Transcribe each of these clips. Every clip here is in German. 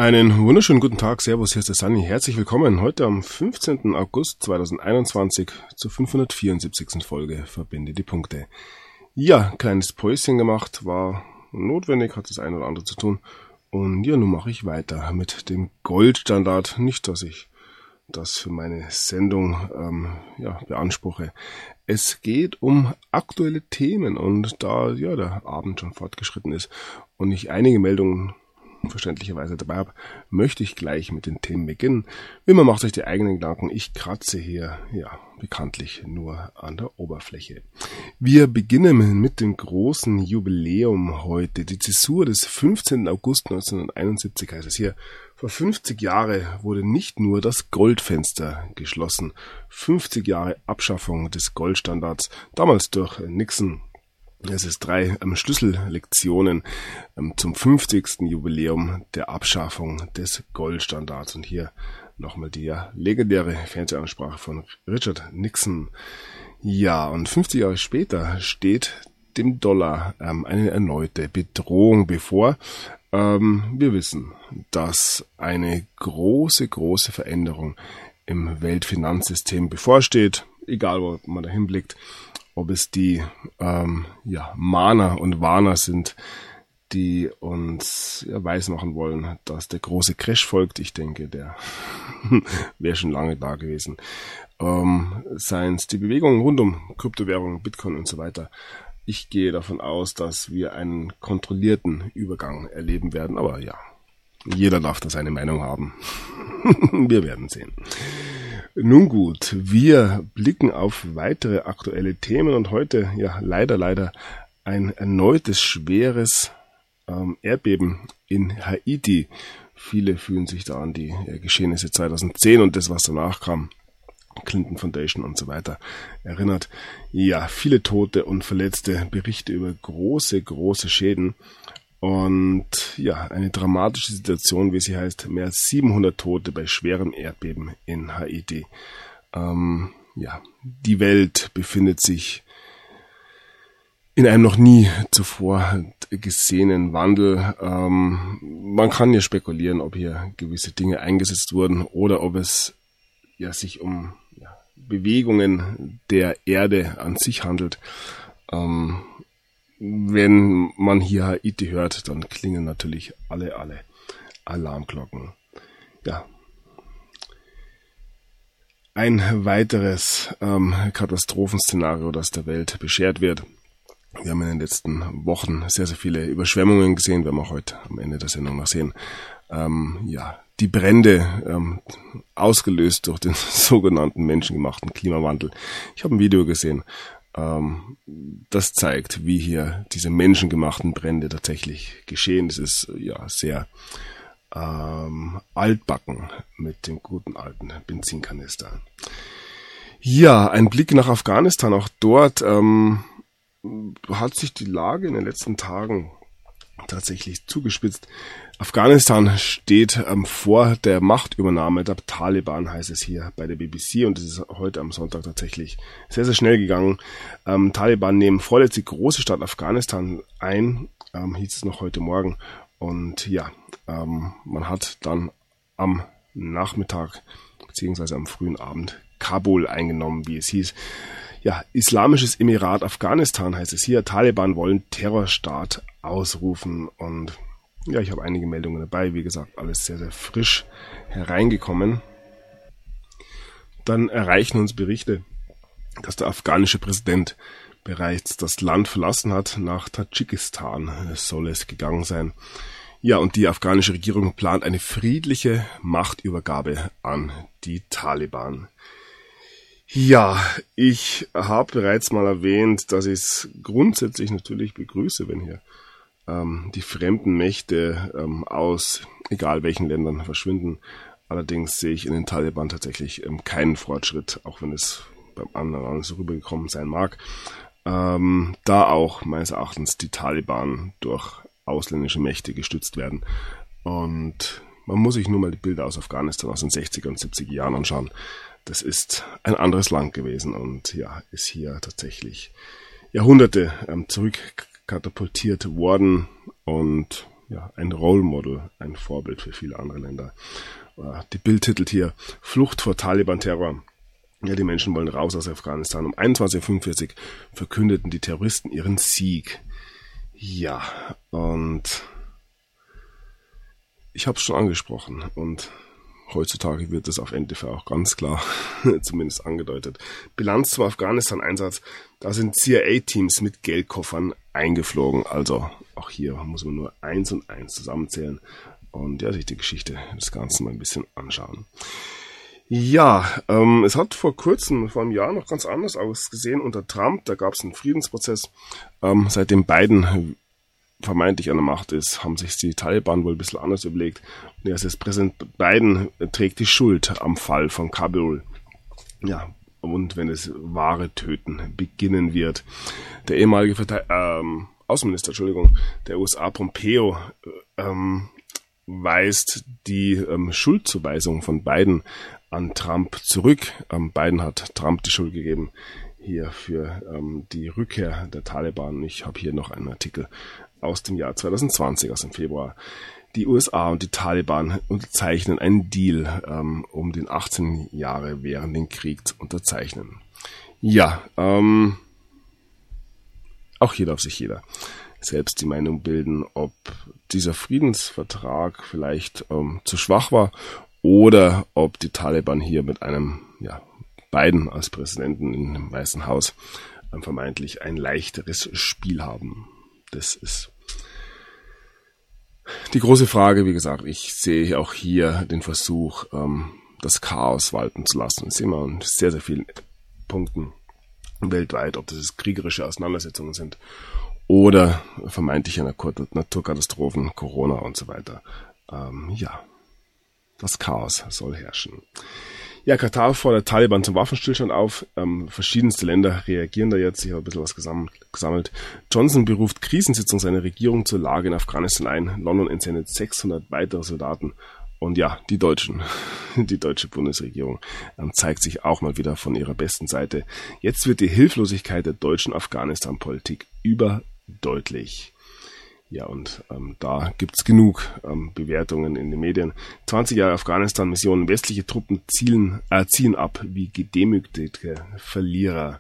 Einen wunderschönen guten Tag, Servus, hier ist der Sunny. Herzlich willkommen heute am 15. August 2021 zur 574. Folge Verbinde die Punkte. Ja, kleines Päuschen gemacht, war notwendig, hat das eine oder andere zu tun. Und ja, nun mache ich weiter mit dem Goldstandard. Nicht, dass ich das für meine Sendung beanspruche. Es geht um aktuelle Themen und da ja der Abend schon fortgeschritten ist und ich einige Meldungen verständlicherweise dabei habe, möchte ich gleich mit den Themen beginnen. Wie immer macht euch die eigenen Gedanken. Ich kratze hier, bekanntlich nur an der Oberfläche. Wir beginnen mit dem großen Jubiläum heute. Die Zäsur des 15. August 1971 heißt es hier. Vor 50 Jahren wurde nicht nur das Goldfenster geschlossen. 50 Jahre Abschaffung des Goldstandards, damals durch Nixon. Es ist 3 Schlüssellektionen zum 50. Jubiläum der Abschaffung des Goldstandards. Und hier nochmal die legendäre Fernsehansprache von Richard Nixon. Ja, und 50 Jahre später steht dem Dollar eine erneute Bedrohung bevor. Wir wissen, dass eine große Veränderung im Weltfinanzsystem bevorsteht, egal wo man da hinblickt. Ob es die Mahner und Warner sind, die uns weismachen wollen, dass der große Crash folgt. Ich denke, der wäre schon lange da gewesen. Seien es die Bewegungen rund um Kryptowährungen, Bitcoin und so weiter. Ich gehe davon aus, dass wir einen kontrollierten Übergang erleben werden. Aber ja, jeder darf da seine Meinung haben. Wir werden sehen. Nun gut, wir blicken auf weitere aktuelle Themen und heute, leider ein erneutes schweres Erdbeben in Haiti. Viele fühlen sich da an die Geschehnisse 2010 und das, was danach kam, Clinton Foundation und so weiter, erinnert. Ja, viele Tote und Verletzte, Berichte über große Schäden. Und ja, eine dramatische Situation, wie sie heißt, mehr als 700 Tote bei schwerem Erdbeben in Haiti. Die Welt befindet sich in einem noch nie zuvor gesehenen Wandel. Man kann hier spekulieren, ob hier gewisse Dinge eingesetzt wurden oder ob es sich um Bewegungen der Erde an sich handelt. Wenn man hier Haiti hört, dann klingen natürlich alle Alarmglocken. Ja. Ein weiteres Katastrophenszenario, das der Welt beschert wird. Wir haben in den letzten Wochen sehr viele Überschwemmungen gesehen, werden wir heute am Ende der Sendung noch sehen. Die Brände, ausgelöst durch den sogenannten menschengemachten Klimawandel. Ich habe ein Video gesehen. Das zeigt, wie hier diese menschengemachten Brände tatsächlich geschehen. Das ist sehr altbacken mit dem guten alten Benzinkanister. Ja, ein Blick nach Afghanistan. Auch dort hat sich die Lage in den letzten Tagen tatsächlich zugespitzt. Afghanistan steht vor der Machtübernahme der Taliban, heißt es hier bei der BBC, und es ist heute am Sonntag tatsächlich sehr schnell gegangen. Taliban nehmen vorletzte große Stadt Afghanistan ein, hieß es noch heute Morgen, und man hat dann am Nachmittag bzw. am frühen Abend Kabul eingenommen, wie es hieß. Ja, Islamisches Emirat Afghanistan heißt es hier. Taliban wollen Terrorstaat ausrufen und ich habe einige Meldungen dabei. Wie gesagt, alles sehr frisch hereingekommen. Dann erreichen uns Berichte, dass der afghanische Präsident bereits das Land verlassen hat. Nach Tadschikistan soll es gegangen sein. Ja, und die afghanische Regierung plant eine friedliche Machtübergabe an die Taliban. Ja, ich habe bereits mal erwähnt, dass ich es grundsätzlich natürlich begrüße, wenn hier die fremden Mächte aus egal welchen Ländern verschwinden. Allerdings sehe ich in den Taliban tatsächlich keinen Fortschritt, auch wenn es beim anderen so rübergekommen sein mag. Da auch meines Erachtens die Taliban durch ausländische Mächte gestützt werden. Und man muss sich nur mal die Bilder aus Afghanistan aus den 60er und 70er Jahren anschauen. Das ist ein anderes Land gewesen und ist hier tatsächlich Jahrhunderte zurückkatapultiert worden und ein Role Model, ein Vorbild für viele andere Länder. Die Bild titelt hier Flucht vor Taliban-Terror. Ja, die Menschen wollen raus aus Afghanistan. Um 21:45 Uhr verkündeten die Terroristen ihren Sieg. Ja, und ich habe es schon angesprochen und heutzutage wird das auf NTV auch ganz klar, zumindest angedeutet. Bilanz zum Afghanistan-Einsatz, da sind CIA-Teams mit Geldkoffern eingeflogen. Also auch hier muss man nur 1 und 1 zusammenzählen und sich die Geschichte des Ganzen mal ein bisschen anschauen. Ja, es hat vor einem Jahr noch ganz anders ausgesehen unter Trump. Da gab es einen Friedensprozess. Seitdem Biden vermeintlich an der Macht ist, haben sich die Taliban wohl ein bisschen anders überlegt. Und jetzt Präsident Biden trägt die Schuld am Fall von Kabul. Ja, und wenn das wahre Töten beginnen wird. Der ehemalige Außenminister, der USA, Pompeo, weist die Schuldzuweisung von Biden an Trump zurück. Biden hat Trump die Schuld gegeben hier für die Rückkehr der Taliban. Ich habe hier noch einen Artikel aus dem Jahr 2020, aus dem Februar. Die USA und die Taliban unterzeichnen einen Deal, um den 18 Jahre währenden Krieg zu unterzeichnen. Ja, auch hier darf sich jeder selbst die Meinung bilden, ob dieser Friedensvertrag vielleicht zu schwach war oder ob die Taliban hier mit einem Biden als Präsidenten im Weißen Haus vermeintlich ein leichteres Spiel haben. Das ist die große Frage. Wie gesagt, ich sehe auch hier den Versuch, das Chaos walten zu lassen. Das sehen wir an sehr, sehr vielen Punkten weltweit, ob das kriegerische Auseinandersetzungen sind oder vermeintliche Naturkatastrophen, Corona und so weiter. Das Chaos soll herrschen. Ja, Katar fordert Taliban zum Waffenstillstand auf. Verschiedenste Länder reagieren da jetzt. Ich habe ein bisschen was gesammelt. Johnson beruft Krisensitzung seiner Regierung zur Lage in Afghanistan ein. London entsendet 600 weitere Soldaten. Und ja, die deutsche Bundesregierung zeigt sich auch mal wieder von ihrer besten Seite. Jetzt wird die Hilflosigkeit der deutschen Afghanistan-Politik überdeutlich. Ja, und da gibt's genug Bewertungen in den Medien. 20 Jahre Afghanistan-Missionen, westliche Truppen ziehen ab wie gedemütigte Verlierer.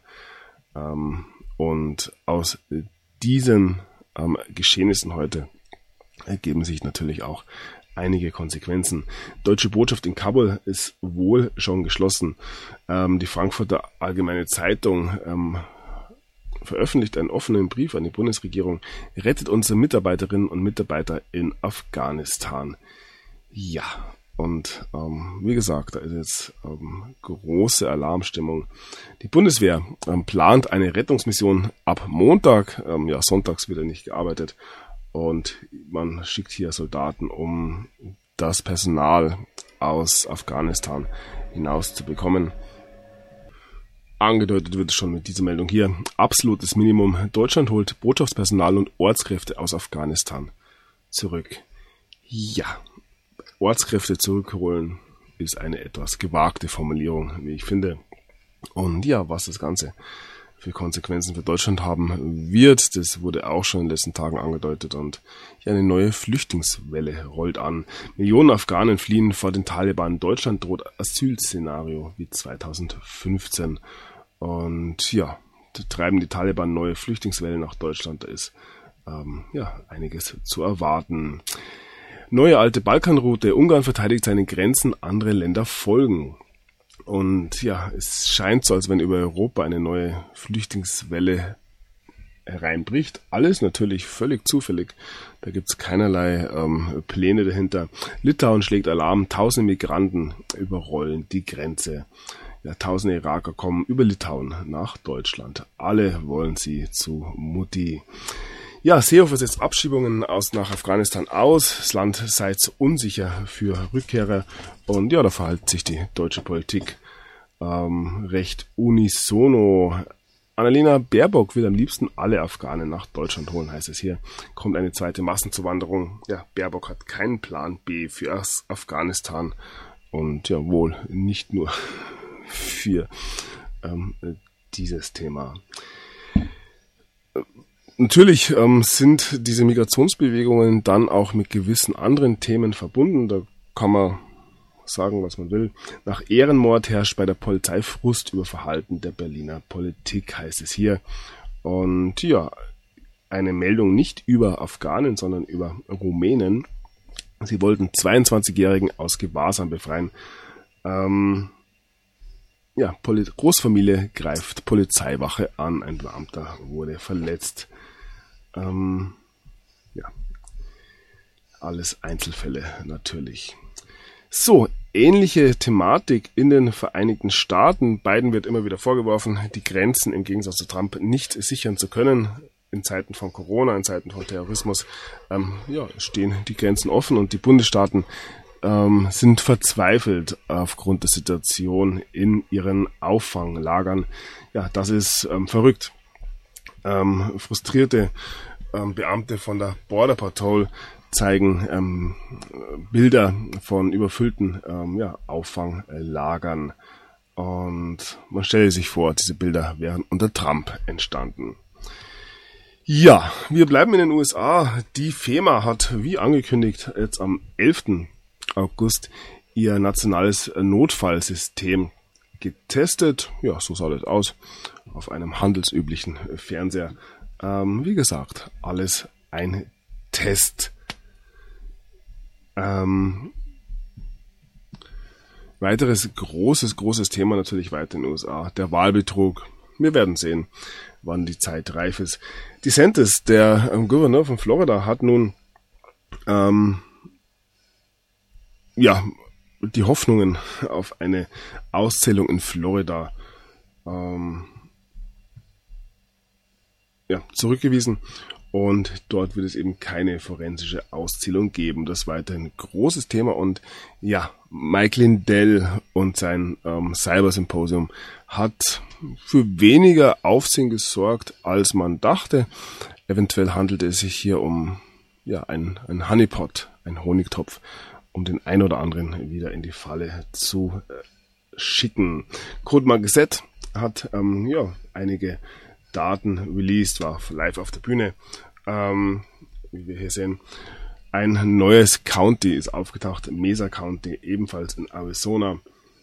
Und aus diesen Geschehnissen heute ergeben sich natürlich auch einige Konsequenzen. Deutsche Botschaft in Kabul ist wohl schon geschlossen. Die Frankfurter Allgemeine Zeitung veröffentlicht einen offenen Brief an die Bundesregierung, rettet unsere Mitarbeiterinnen und Mitarbeiter in Afghanistan. Ja, und wie gesagt, da ist jetzt große Alarmstimmung. Die Bundeswehr plant eine Rettungsmission ab Montag. Sonntags wird nicht gearbeitet. Und man schickt hier Soldaten, um das Personal aus Afghanistan hinaus zu bekommen. Angedeutet wird es schon mit dieser Meldung hier. Absolutes Minimum. Deutschland holt Botschaftspersonal und Ortskräfte aus Afghanistan zurück. Ja, Ortskräfte zurückholen ist eine etwas gewagte Formulierung, wie ich finde. Und ja, was das Ganze für Konsequenzen für Deutschland haben wird, das wurde auch schon in den letzten Tagen angedeutet. Und eine neue Flüchtlingswelle rollt an. Millionen Afghanen fliehen vor den Taliban. Deutschland droht Asylszenario wie 2015. Und ja, da treiben die Taliban neue Flüchtlingswelle nach Deutschland. Da ist einiges zu erwarten. Neue alte Balkanroute. Ungarn verteidigt seine Grenzen, andere Länder folgen. Und ja, es scheint so, als wenn über Europa eine neue Flüchtlingswelle hereinbricht. Alles natürlich völlig zufällig. Da gibt's keinerlei Pläne dahinter. Litauen schlägt Alarm. Tausende Migranten überrollen die Grenze. Ja, tausende Iraker kommen über Litauen nach Deutschland. Alle wollen sie zu Mutti. Ja, Seehofer setzt Abschiebungen nach Afghanistan aus. Das Land sei zu unsicher für Rückkehrer. Und ja, da verhält sich die deutsche Politik recht unisono. Annalena Baerbock will am liebsten alle Afghanen nach Deutschland holen, heißt es hier. Kommt eine zweite Massenzuwanderung. Ja, Baerbock hat keinen Plan B für Afghanistan. Und ja, wohl nicht nur für dieses Thema. Natürlich sind diese Migrationsbewegungen dann auch mit gewissen anderen Themen verbunden. Da kann man sagen, was man will. Nach Ehrenmord herrscht bei der Polizei Frust über Verhalten der Berliner Politik, heißt es hier. Und ja, eine Meldung nicht über Afghanen, sondern über Rumänen. Sie wollten 22-Jährigen aus Gewahrsam befreien. Großfamilie greift Polizeiwache an, ein Beamter wurde verletzt. Alles Einzelfälle natürlich. So, ähnliche Thematik in den Vereinigten Staaten. Biden wird immer wieder vorgeworfen, die Grenzen im Gegensatz zu Trump nicht sichern zu können. In Zeiten von Corona, in Zeiten von Terrorismus stehen die Grenzen offen und die Bundesstaaten sind verzweifelt aufgrund der Situation in ihren Auffanglagern. Ja, das ist verrückt. Frustrierte Beamte von der Border Patrol zeigen Bilder von überfüllten Auffanglagern. Und man stelle sich vor, diese Bilder wären unter Trump entstanden. Ja, wir bleiben in den USA. Die FEMA hat, wie angekündigt, jetzt am 11. August ihr nationales Notfallsystem getestet. Ja, so sah das aus. Auf einem handelsüblichen Fernseher. Wie gesagt, alles ein Test. Weiteres großes Thema natürlich weiter in den USA. Der Wahlbetrug. Wir werden sehen, wann die Zeit reif ist. DeSantis, der Gouverneur von Florida, hat nun die Hoffnungen auf eine Auszählung in Florida zurückgewiesen und dort wird es eben keine forensische Auszählung geben. Das ist weiterhin ein großes Thema und ja, Mike Lindell und sein Cyber-Symposium hat für weniger Aufsehen gesorgt, als man dachte. Eventuell handelte es sich hier um ein Honeypot, ein Honigtopf, um den ein oder anderen wieder in die Falle zu schicken. Code Magazette hat einige Daten released, war live auf der Bühne. Wie wir hier sehen, ein neues County ist aufgetaucht, Mesa County, ebenfalls in Arizona.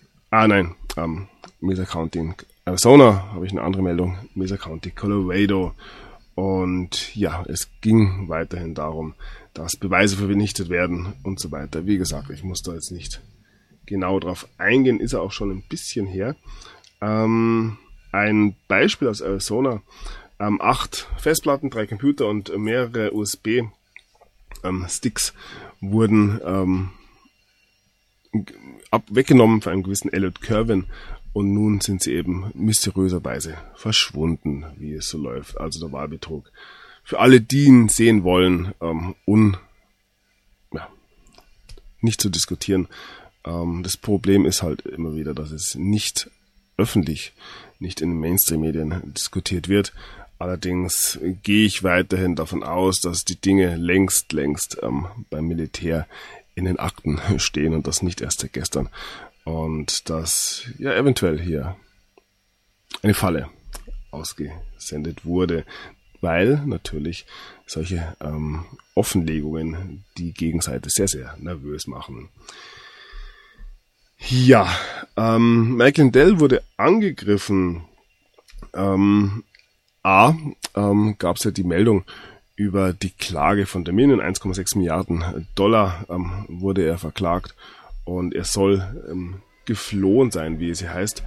Mesa County in Arizona, habe ich eine andere Meldung, Mesa County, Colorado. Und ja, es ging weiterhin darum, dass Beweise vernichtet werden und so weiter. Wie gesagt, ich muss da jetzt nicht genau drauf eingehen, ist ja auch schon ein bisschen her. Ein Beispiel aus Arizona, 8 Festplatten, 3 Computer und mehrere USB-Sticks wurden weggenommen von einem gewissen Elliot Kerwin und nun sind sie eben mysteriöserweise verschwunden, wie es so läuft. Also der Wahlbetrug. Für alle, die ihn sehen wollen, nicht zu diskutieren. Das Problem ist halt immer wieder, dass es nicht öffentlich, nicht in den Mainstream-Medien diskutiert wird. Allerdings gehe ich weiterhin davon aus, dass die Dinge längst beim Militär in den Akten stehen und das nicht erst seit gestern. Und dass eventuell hier eine Falle ausgesendet wurde, weil natürlich solche Offenlegungen die Gegenseite sehr, sehr nervös machen. Ja, Mike Lindell wurde angegriffen. Gab es ja die Meldung über die Klage von Dominion, 1,6 Milliarden Dollar wurde er verklagt und er soll geflohen sein, wie es hier heißt.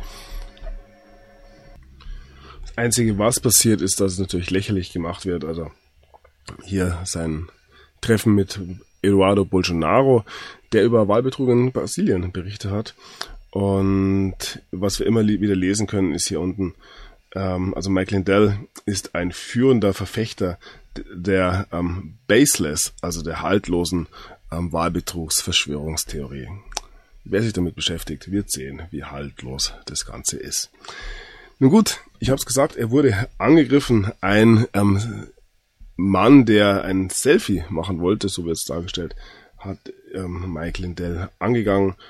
Das Einzige, was passiert, ist, dass es natürlich lächerlich gemacht wird. Also hier sein Treffen mit Eduardo Bolsonaro, der über Wahlbetrug in Brasilien berichtet hat. Und was wir immer wieder lesen können, ist hier unten, also Mike Lindell ist ein führender Verfechter der baseless, also der haltlosen Wahlbetrugsverschwörungstheorie. Wer sich damit beschäftigt, wird sehen, wie haltlos das Ganze ist. Nun gut, ich habe es gesagt, er wurde angegriffen, ein Mann, der ein Selfie machen wollte, so wird es dargestellt, hat Mike Lindell angegangen.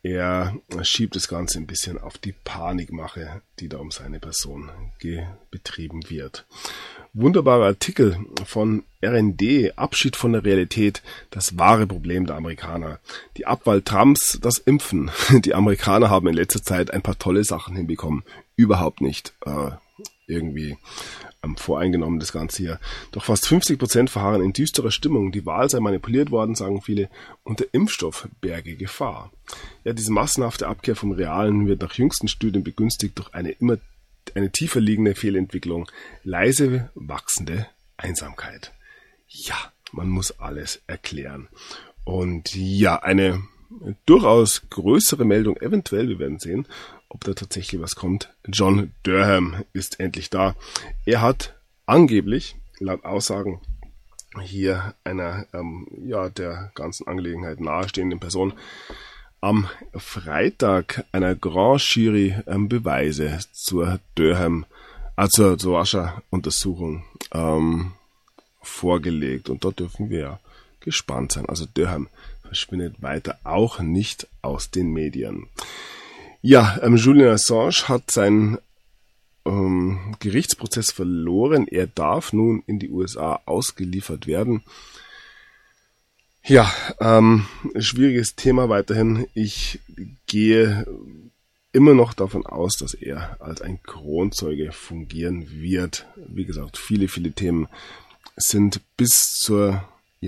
Er schiebt das Ganze ein bisschen auf die Panikmache, die da um seine Person betrieben wird. Wunderbarer Artikel von RND, Abschied von der Realität, das wahre Problem der Amerikaner. Die Abwahl Trumps, das Impfen. Die Amerikaner haben in letzter Zeit ein paar tolle Sachen hinbekommen. Überhaupt nicht irgendwie voreingenommen, das Ganze hier. Doch fast 50% verharren in düsterer Stimmung. Die Wahl sei manipuliert worden, sagen viele, und der Impfstoff berge Gefahr. Ja, diese massenhafte Abkehr vom Realen wird nach jüngsten Studien begünstigt durch eine tiefer liegende Fehlentwicklung, leise wachsende Einsamkeit. Ja, man muss alles erklären. Und ja, eine durchaus größere Meldung, eventuell, wir werden sehen, ob da tatsächlich was kommt. John Durham ist endlich da. Er hat angeblich, laut Aussagen hier einer der ganzen Angelegenheit nahestehenden Person, am Freitag einer Grand Jury Beweise zur zur Russia-Untersuchung vorgelegt. Und dort dürfen wir ja gespannt sein. Also Durham verschwindet weiter auch nicht aus den Medien. Ja, Julian Assange hat seinen Gerichtsprozess verloren. Er darf nun in die USA ausgeliefert werden. Ja, schwieriges Thema weiterhin. Ich gehe immer noch davon aus, dass er als ein Kronzeuge fungieren wird. Wie gesagt, viele Themen sind bis zur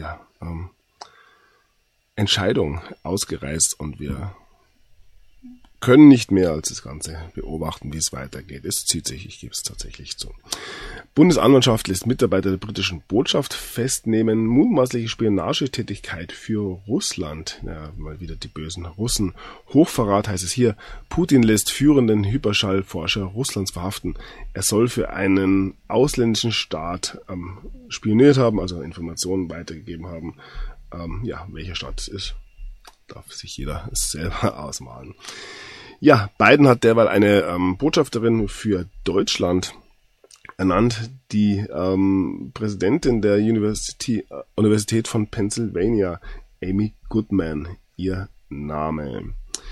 Entscheidung ausgereist und wir können nicht mehr als das Ganze beobachten, wie es weitergeht. Es zieht sich, ich gebe es tatsächlich zu. Bundesanwaltschaft lässt Mitarbeiter der britischen Botschaft festnehmen, mutmaßliche Spionagetätigkeit für Russland. Ja, mal wieder die bösen Russen. Hochverrat heißt es hier. Putin lässt führenden Hyperschallforscher Russlands verhaften. Er soll für einen ausländischen Staat spioniert haben, also Informationen weitergegeben haben. Welcher Staat es ist, darf sich jeder selber ausmalen. Ja, Biden hat derweil eine Botschafterin für Deutschland ernannt, die Präsidentin der Universität von Pennsylvania, Amy Goodman, ihr Name.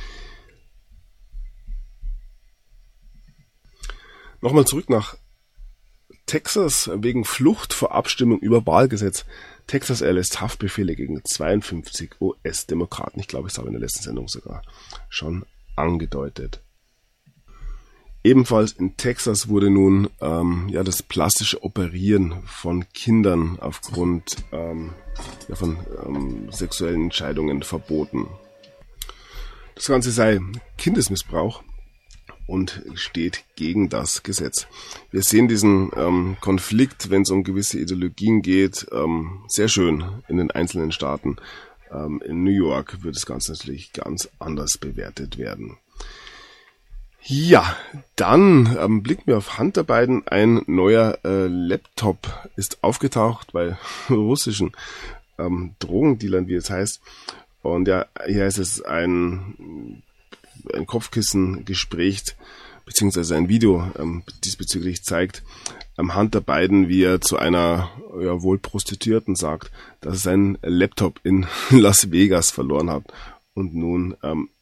Nochmal zurück nach Texas wegen Flucht vor Abstimmung über Wahlgesetz. Texas erlässt Haftbefehle gegen 52 US-Demokraten. Ich glaube, ich habe in der letzten Sendung sogar schon angedeutet. Ebenfalls in Texas wurde nun das plastische Operieren von Kindern aufgrund von sexuellen Entscheidungen verboten. Das Ganze sei Kindesmissbrauch und steht gegen das Gesetz. Wir sehen diesen Konflikt, wenn es um gewisse Ideologien geht, sehr schön in den einzelnen Staaten. In New York wird das Ganze natürlich ganz anders bewertet werden. Ja, dann blicken wir auf Hunter Biden. Ein neuer Laptop ist aufgetaucht bei russischen Drogendealern, wie es heißt. Und ja, hier ist es ein Kopfkissen-Gespräch beziehungsweise ein Video diesbezüglich zeigt Hunter Biden, wie er zu einer wohl Prostituierten sagt, dass er seinen Laptop in Las Vegas verloren hat und nun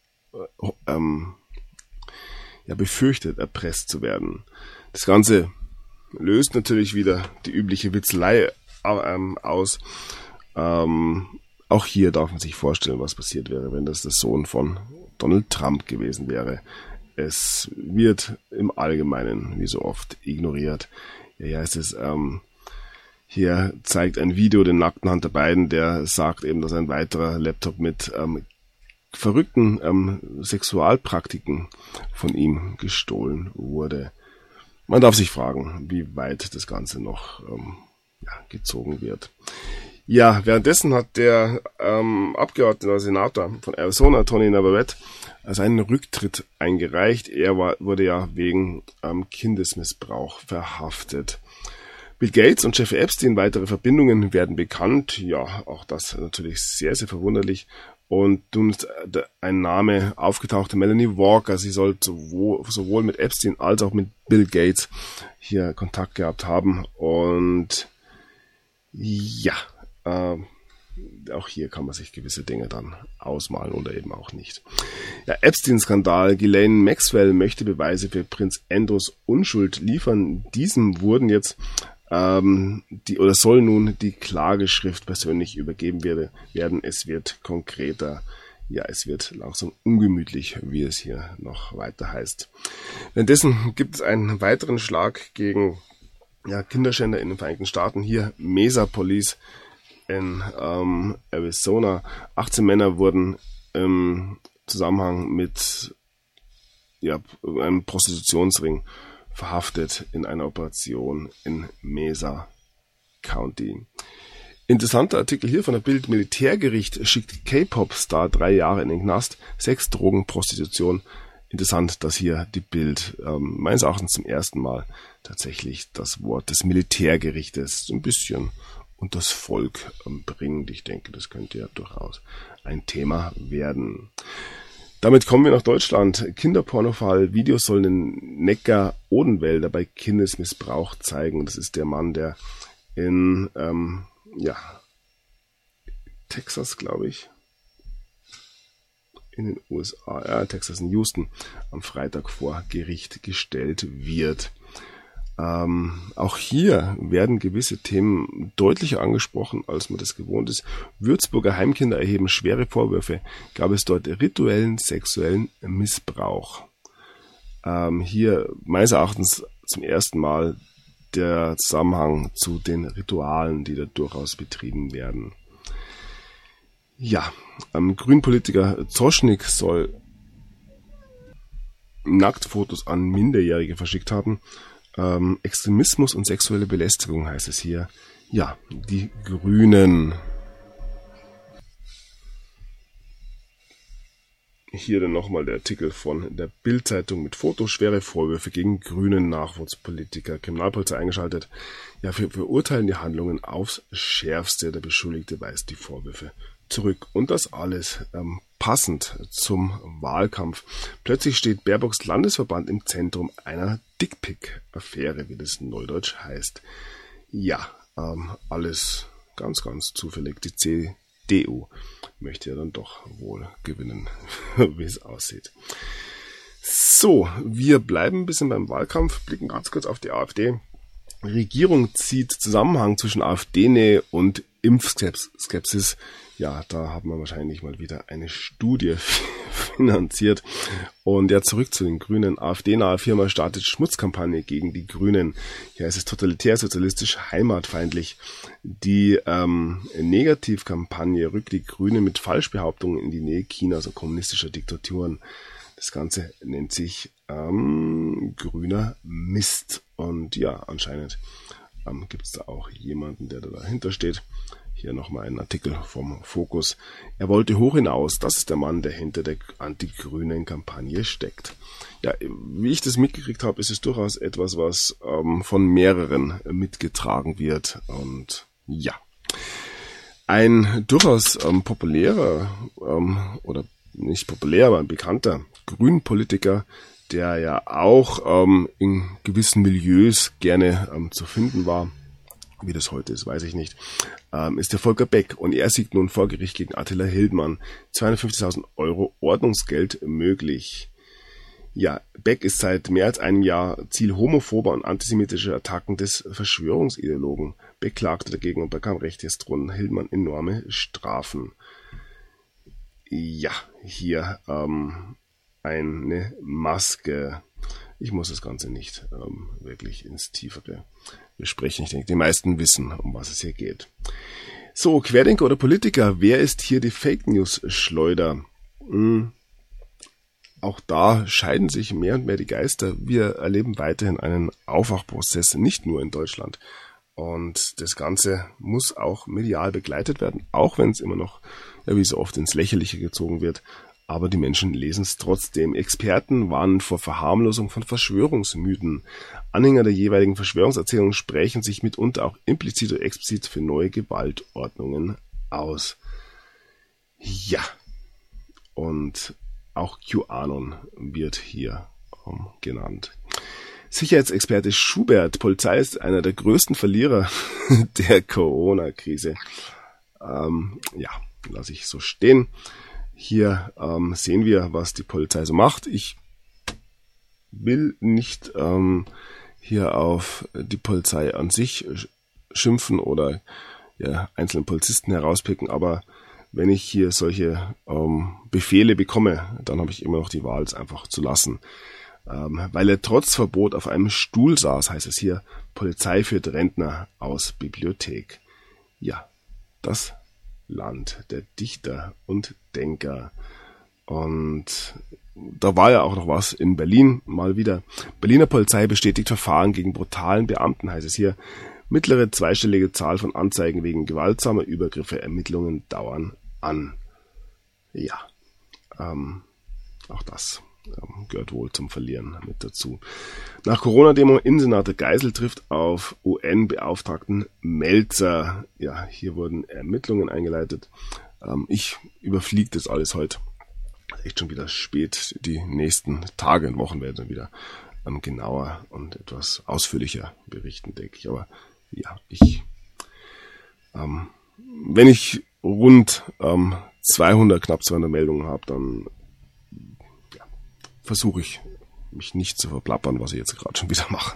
befürchtet, erpresst zu werden. Das Ganze löst natürlich wieder die übliche Witzelei aus. Auch hier darf man sich vorstellen, was passiert wäre, wenn das der Sohn von Donald Trump gewesen wäre. Es wird im Allgemeinen, wie so oft, ignoriert. Hier zeigt ein Video den nackten Hunter Biden, der sagt eben, dass ein weiterer Laptop mit verrückten Sexualpraktiken von ihm gestohlen wurde. Man darf sich fragen, wie weit das Ganze noch gezogen wird. Ja, währenddessen hat der Abgeordnete oder Senator von Arizona, Tony Navarrete, seinen Rücktritt eingereicht. Er wurde ja wegen Kindesmissbrauch verhaftet. Bill Gates und Jeffrey Epstein, weitere Verbindungen werden bekannt. Ja, auch das natürlich sehr, sehr verwunderlich. Und nun ist ein Name aufgetaucht, Melanie Walker. Sie soll sowohl mit Epstein als auch mit Bill Gates hier Kontakt gehabt haben. Und ja, auch hier kann man sich gewisse Dinge dann ausmalen oder eben auch nicht. Ja, Epstein-Skandal. Ghislaine Maxwell möchte Beweise für Prinz Andrews Unschuld liefern. Diesem wurden jetzt soll nun die Klageschrift persönlich übergeben werden. Es wird konkreter. Ja, es wird langsam ungemütlich, wie es hier noch weiter heißt. Währenddessen gibt es einen weiteren Schlag gegen Kinderschänder in den Vereinigten Staaten. Hier Mesa Police in Arizona. 18 Männer wurden im Zusammenhang mit einem Prostitutionsring verhaftet in einer Operation in Mesa County. Interessanter Artikel hier von der Bild. Militärgericht schickt K-Pop-Star 3 Jahre in den Knast. Sex, Drogen, Prostitution. Interessant, dass hier die Bild meines Erachtens zum ersten Mal tatsächlich das Wort des Militärgerichtes so ein bisschen und das Volk bringt. Ich denke, das könnte ja durchaus ein Thema werden. Damit kommen wir nach Deutschland. Kinderpornofall. Videos sollen in Neckar-Odenwälder bei Kindesmissbrauch zeigen. Das ist der Mann, der in Texas, glaube ich, in den USA, Texas in Houston, am Freitag vor Gericht gestellt wird. Auch hier werden gewisse Themen deutlicher angesprochen, als man das gewohnt ist. Würzburger Heimkinder erheben schwere Vorwürfe. Gab es dort rituellen sexuellen Missbrauch? Hier meines Erachtens zum ersten Mal der Zusammenhang zu den Ritualen, die da durchaus betrieben werden. Ja, Grünpolitiker Zoschnik soll Nacktfotos an Minderjährige verschickt haben. Extremismus und sexuelle Belästigung heißt es hier. Ja, die Grünen. Hier dann nochmal der Artikel von der Bild-Zeitung mit Fotos. Schwere Vorwürfe gegen grünen Nachwuchspolitiker. Kriminalpolizei eingeschaltet. Ja, wir verurteilen die Handlungen aufs Schärfste. Der Beschuldigte weist die Vorwürfe zurück. Und das alles passend zum Wahlkampf. Plötzlich steht Baerbocks Landesverband im Zentrum einer Dickpick-Affäre, wie das neudeutsch heißt. Ja, alles ganz, ganz zufällig. Die CDU möchte ja dann doch wohl gewinnen, wie es aussieht. So, wir bleiben ein bisschen beim Wahlkampf, blicken ganz kurz auf die AfD. Regierung zieht Zusammenhang zwischen AfD-Nähe und Impfskepsis. Ja, da haben wir wahrscheinlich mal wieder eine Studie finanziert. Und ja, zurück zu den Grünen. AfD-nahe Firma startet Schmutzkampagne gegen die Grünen. Ja, es ist totalitär, sozialistisch, heimatfeindlich. Die Negativkampagne rückt die Grünen mit Falschbehauptungen in die Nähe Chinas und kommunistischer Diktaturen. Das Ganze nennt sich grüner Mist. Und ja, anscheinend gibt es da auch jemanden, der da dahinter steht. Hier nochmal ein Artikel vom Fokus. Er wollte hoch hinaus. Das ist der Mann, der hinter der anti-grünen Kampagne steckt. Ja, wie ich das mitgekriegt habe, ist es durchaus etwas, was von mehreren mitgetragen wird. Und ja, ein durchaus populärer oder nicht populär, aber ein bekannter Grünpolitiker, der ja auch in gewissen Milieus gerne zu finden war, wie das heute ist, weiß ich nicht, ist der Volker Beck. Und er siegt nun vor Gericht gegen Attila Hildmann. 250.000 € Ordnungsgeld möglich. Ja, Beck ist seit mehr als einem Jahr Ziel homophober und antisemitischer Attacken des Verschwörungsideologen. Beck klagte dagegen und bekam Recht. Jetzt drohen Hildmann enorme Strafen. Ja, hier eine Maske. Ich muss das Ganze nicht wirklich ins Tiefere besprechen. Ich denke, die meisten wissen, um was es hier geht. So, Querdenker oder Politiker, wer ist hier die Fake News Schleuder? Auch da scheiden sich mehr und mehr die Geister. Wir erleben weiterhin einen Aufwachprozess, nicht nur in Deutschland. Und das Ganze muss auch medial begleitet werden, auch wenn es immer noch, ja, wie so oft ins Lächerliche gezogen wird. Aber die Menschen lesen es trotzdem. Experten warnen vor Verharmlosung von Verschwörungsmythen. Anhänger der jeweiligen Verschwörungserzählungen sprechen sich mitunter auch implizit oder explizit für neue Gewaltordnungen aus. Ja, und auch QAnon wird hier genannt. Sicherheitsexperte Schubert, Polizei ist einer der größten Verlierer der Corona-Krise. lasse ich so stehen. Hier sehen wir, was die Polizei so macht. Ich will nicht hier auf die Polizei an sich schimpfen oder einzelnen Polizisten herauspicken, aber wenn ich hier solche Befehle bekomme, dann habe ich immer noch die Wahl, es einfach zu lassen. Weil er trotz Verbot auf einem Stuhl saß, heißt es hier, Polizei führt Rentner aus Bibliothek. Ja, das Land der Dichter und Denker. Und da war ja auch noch was in Berlin, mal wieder. Berliner Polizei bestätigt Verfahren gegen brutalen Beamten, heißt es hier. Mittlere zweistellige Zahl von Anzeigen wegen gewaltsamer Übergriffe, Ermittlungen dauern an. Ja, auch das gehört wohl zum Verlieren mit dazu. Nach Corona-Demo, Innensenator Geisel trifft auf UN-Beauftragten Melzer. Ja, hier wurden Ermittlungen eingeleitet. Ich überfliege das alles heute. Echt schon wieder spät. Die nächsten Tage und Wochen werden dann wieder genauer und etwas ausführlicher berichten, denke ich. Aber ja, wenn ich rund knapp 200 Meldungen habe, dann versuche ich, mich nicht zu verplappern, was ich jetzt gerade schon wieder mache.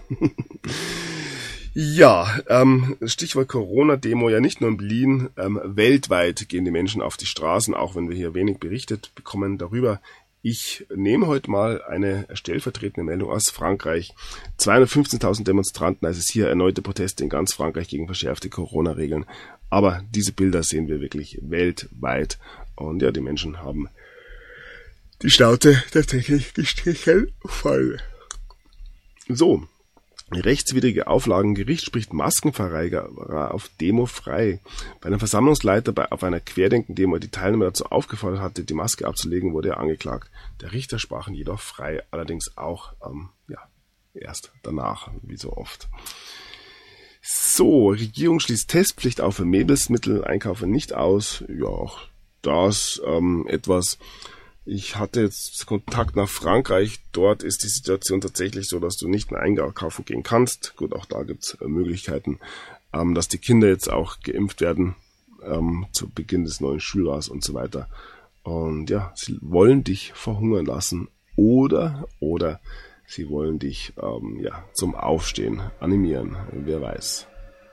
Ja, Stichwort Corona-Demo, ja nicht nur in Berlin, weltweit gehen die Menschen auf die Straßen, auch wenn wir hier wenig berichtet bekommen darüber. Ich nehme heute mal eine stellvertretende Meldung aus Frankreich. 215.000 Demonstranten, also es hier erneute Proteste in ganz Frankreich gegen verschärfte Corona-Regeln. Aber diese Bilder sehen wir wirklich weltweit. Und ja, die Menschen haben die Schnauze tatsächlich gestrichen voll. So, rechtswidrige Auflagen. Gericht spricht Maskenverweigerer auf Demo frei. Bei einem Versammlungsleiter auf einer Querdenken-Demo, die Teilnehmer dazu aufgefordert hatte, die Maske abzulegen, wurde er angeklagt. Der Richter sprach ihn jedoch frei, allerdings auch erst danach, wie so oft. So, Regierung schließt Testpflicht auf für Lebensmitteleinkäufe nicht aus. Ja, auch das etwas. Ich hatte jetzt Kontakt nach Frankreich. Dort ist die Situation tatsächlich so, dass du nicht mehr einkaufen gehen kannst. Gut, auch da gibt's Möglichkeiten, dass die Kinder jetzt auch geimpft werden zu Beginn des neuen Schuljahres und so weiter. Und ja, sie wollen dich verhungern lassen oder sie wollen dich zum Aufstehen animieren. Wer weiß.